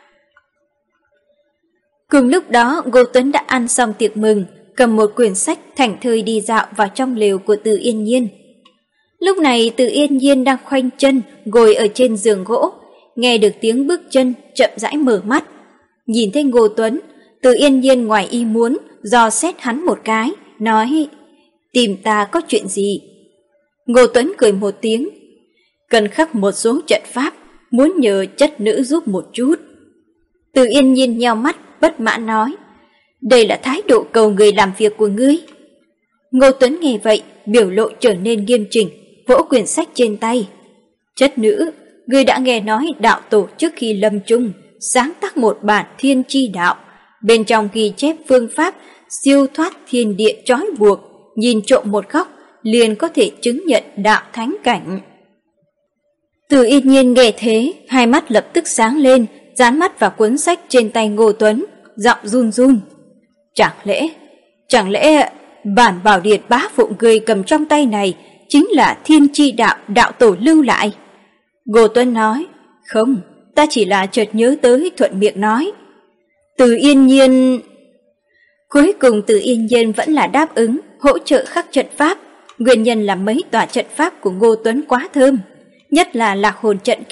Cùng lúc đó, Ngô Tuấn đã ăn xong tiệc mừng, cầm một quyển sách thảnh thơi đi dạo vào trong lều của Từ Yên Nhiên. Lúc này Từ Yên Nhiên đang khoanh chân ngồi ở trên giường gỗ, nghe được tiếng bước chân chậm rãi mở mắt. Nhìn thấy Ngô Tuấn, Từ Yên Nhiên ngoài ý muốn dò xét hắn một cái, nói: "Tìm ta có chuyện gì?" Ngô Tuấn cười một tiếng: "Cần khắc một số trận pháp, muốn nhờ chất nữ giúp một chút." Từ Yên Nhiên nheo mắt bất mãn nói: "Đây là thái độ cầu người làm việc của ngươi." Ngô Tuấn nghe vậy, biểu lộ trở nên nghiêm chỉnh, vỗ quyển sách trên tay: "Chất nữ, ngươi đã nghe nói đạo tổ trước khi lâm chung sáng tác một bản Thiên Chi Đạo, bên trong ghi chép phương pháp siêu thoát thiên địa trói buộc, nhìn trộm một góc liền có thể chứng nhận đạo thánh cảnh." Từ Yên Nhiên nghe thế, hai mắt lập tức sáng lên, dán mắt vào cuốn sách trên tay Ngô Tuấn, giọng run run: Chẳng lẽ bản bảo điệt bá phụng ngươi cầm trong tay này chính là Thiên Chi Đạo đạo tổ lưu lại?" Ngô Tuấn nói: "Không, ta chỉ là chợt nhớ tới thuận miệng nói." Từ Yên Nhiên... Cuối cùng Từ Yên Nhiên vẫn là đáp ứng hỗ trợ khắc trận pháp. Nguyên nhân là mấy tòa trận pháp của Ngô Tuấn quá thơm, nhất là lạc hồn trận kia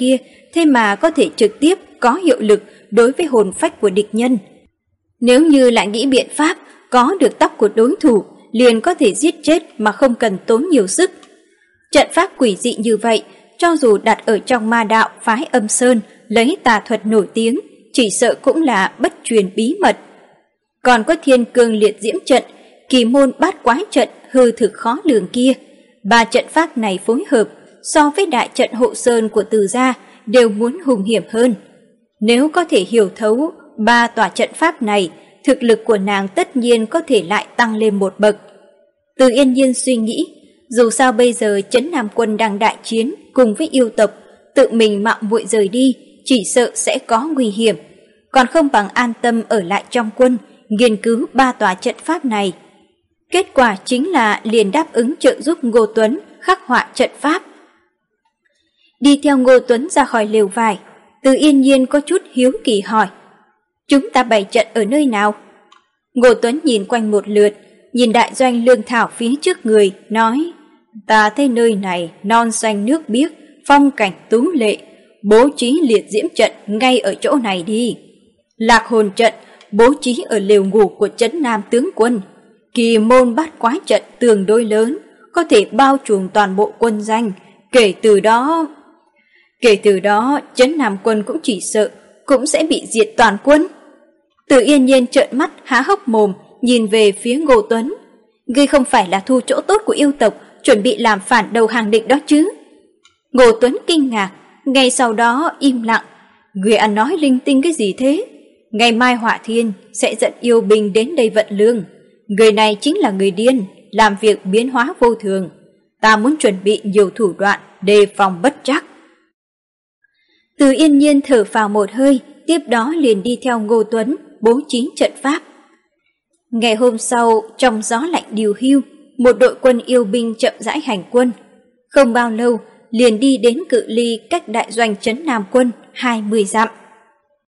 thế mà có thể trực tiếp có hiệu lực đối với hồn phách của địch nhân. Nếu như lại nghĩ biện pháp có được tóc của đối thủ, liền có thể giết chết mà không cần tốn nhiều sức. Trận pháp quỷ dị như vậy, cho dù đặt ở trong ma đạo phái Âm Sơn lấy tà thuật nổi tiếng, chỉ sợ cũng là bất truyền bí mật. Còn có Thiên Cương Liệt Diễm trận, Kỳ Môn Bát Quái trận hư thực khó lường kia, ba trận pháp này phối hợp so với đại trận hộ sơn của Từ gia đều muốn hùng hiểm hơn. Nếu có thể hiểu thấu ba tòa trận pháp này, thực lực của nàng tất nhiên có thể lại tăng lên một bậc. Từ Yên Nhiên suy nghĩ, dù sao bây giờ Trấn Nam Quân đang đại chiến cùng với yêu tộc, tự mình mạo muội rời đi, chỉ sợ sẽ có nguy hiểm, còn không bằng an tâm ở lại trong quân, nghiên cứu ba tòa trận pháp này. Kết quả chính là liền đáp ứng trợ giúp Ngô Tuấn khắc họa trận pháp. Đi theo Ngô Tuấn ra khỏi lều vải, Từ Yên Nhiên có chút hiếu kỳ hỏi, chúng ta bày trận ở nơi nào? Ngô Tuấn nhìn quanh một lượt, nhìn đại doanh lương thảo phía trước người, nói, ta thấy nơi này non xanh nước biếc, phong cảnh tú lệ, bố trí liệt diễm trận ngay ở chỗ này đi. Lạc hồn trận bố trí ở lều ngủ của Trấn Nam tướng quân. Kỳ Môn Bát Quái trận tương đối lớn, có thể bao trùm toàn bộ quân danh. Kể từ đó Trấn Nam quân cũng chỉ sợ cũng sẽ bị diệt toàn quân. Từ Yên Nhiên trợn mắt há hốc mồm nhìn về phía Ngô Tuấn. Ngươi không phải là thu chỗ tốt của yêu tộc, chuẩn bị làm phản đầu hàng địch đó chứ? Ngô Tuấn kinh ngạc, ngay sau đó im lặng. Ngươi ăn nói linh tinh cái gì thế? Ngày mai Hỏa Thiên sẽ dẫn yêu binh đến đây vận lương. Người này chính là người điên, làm việc biến hóa vô thường. Ta muốn chuẩn bị nhiều thủ đoạn đề phòng bất trắc. Từ Yên Nhiên thở phào một hơi, tiếp đó liền đi theo Ngô Tuấn bố trí trận pháp. Ngày hôm sau, trong gió lạnh điều hiu, một đội quân yêu binh chậm rãi hành quân. Không bao lâu, liền đi đến cự ly cách đại doanh Trấn Nam quân 20 dặm.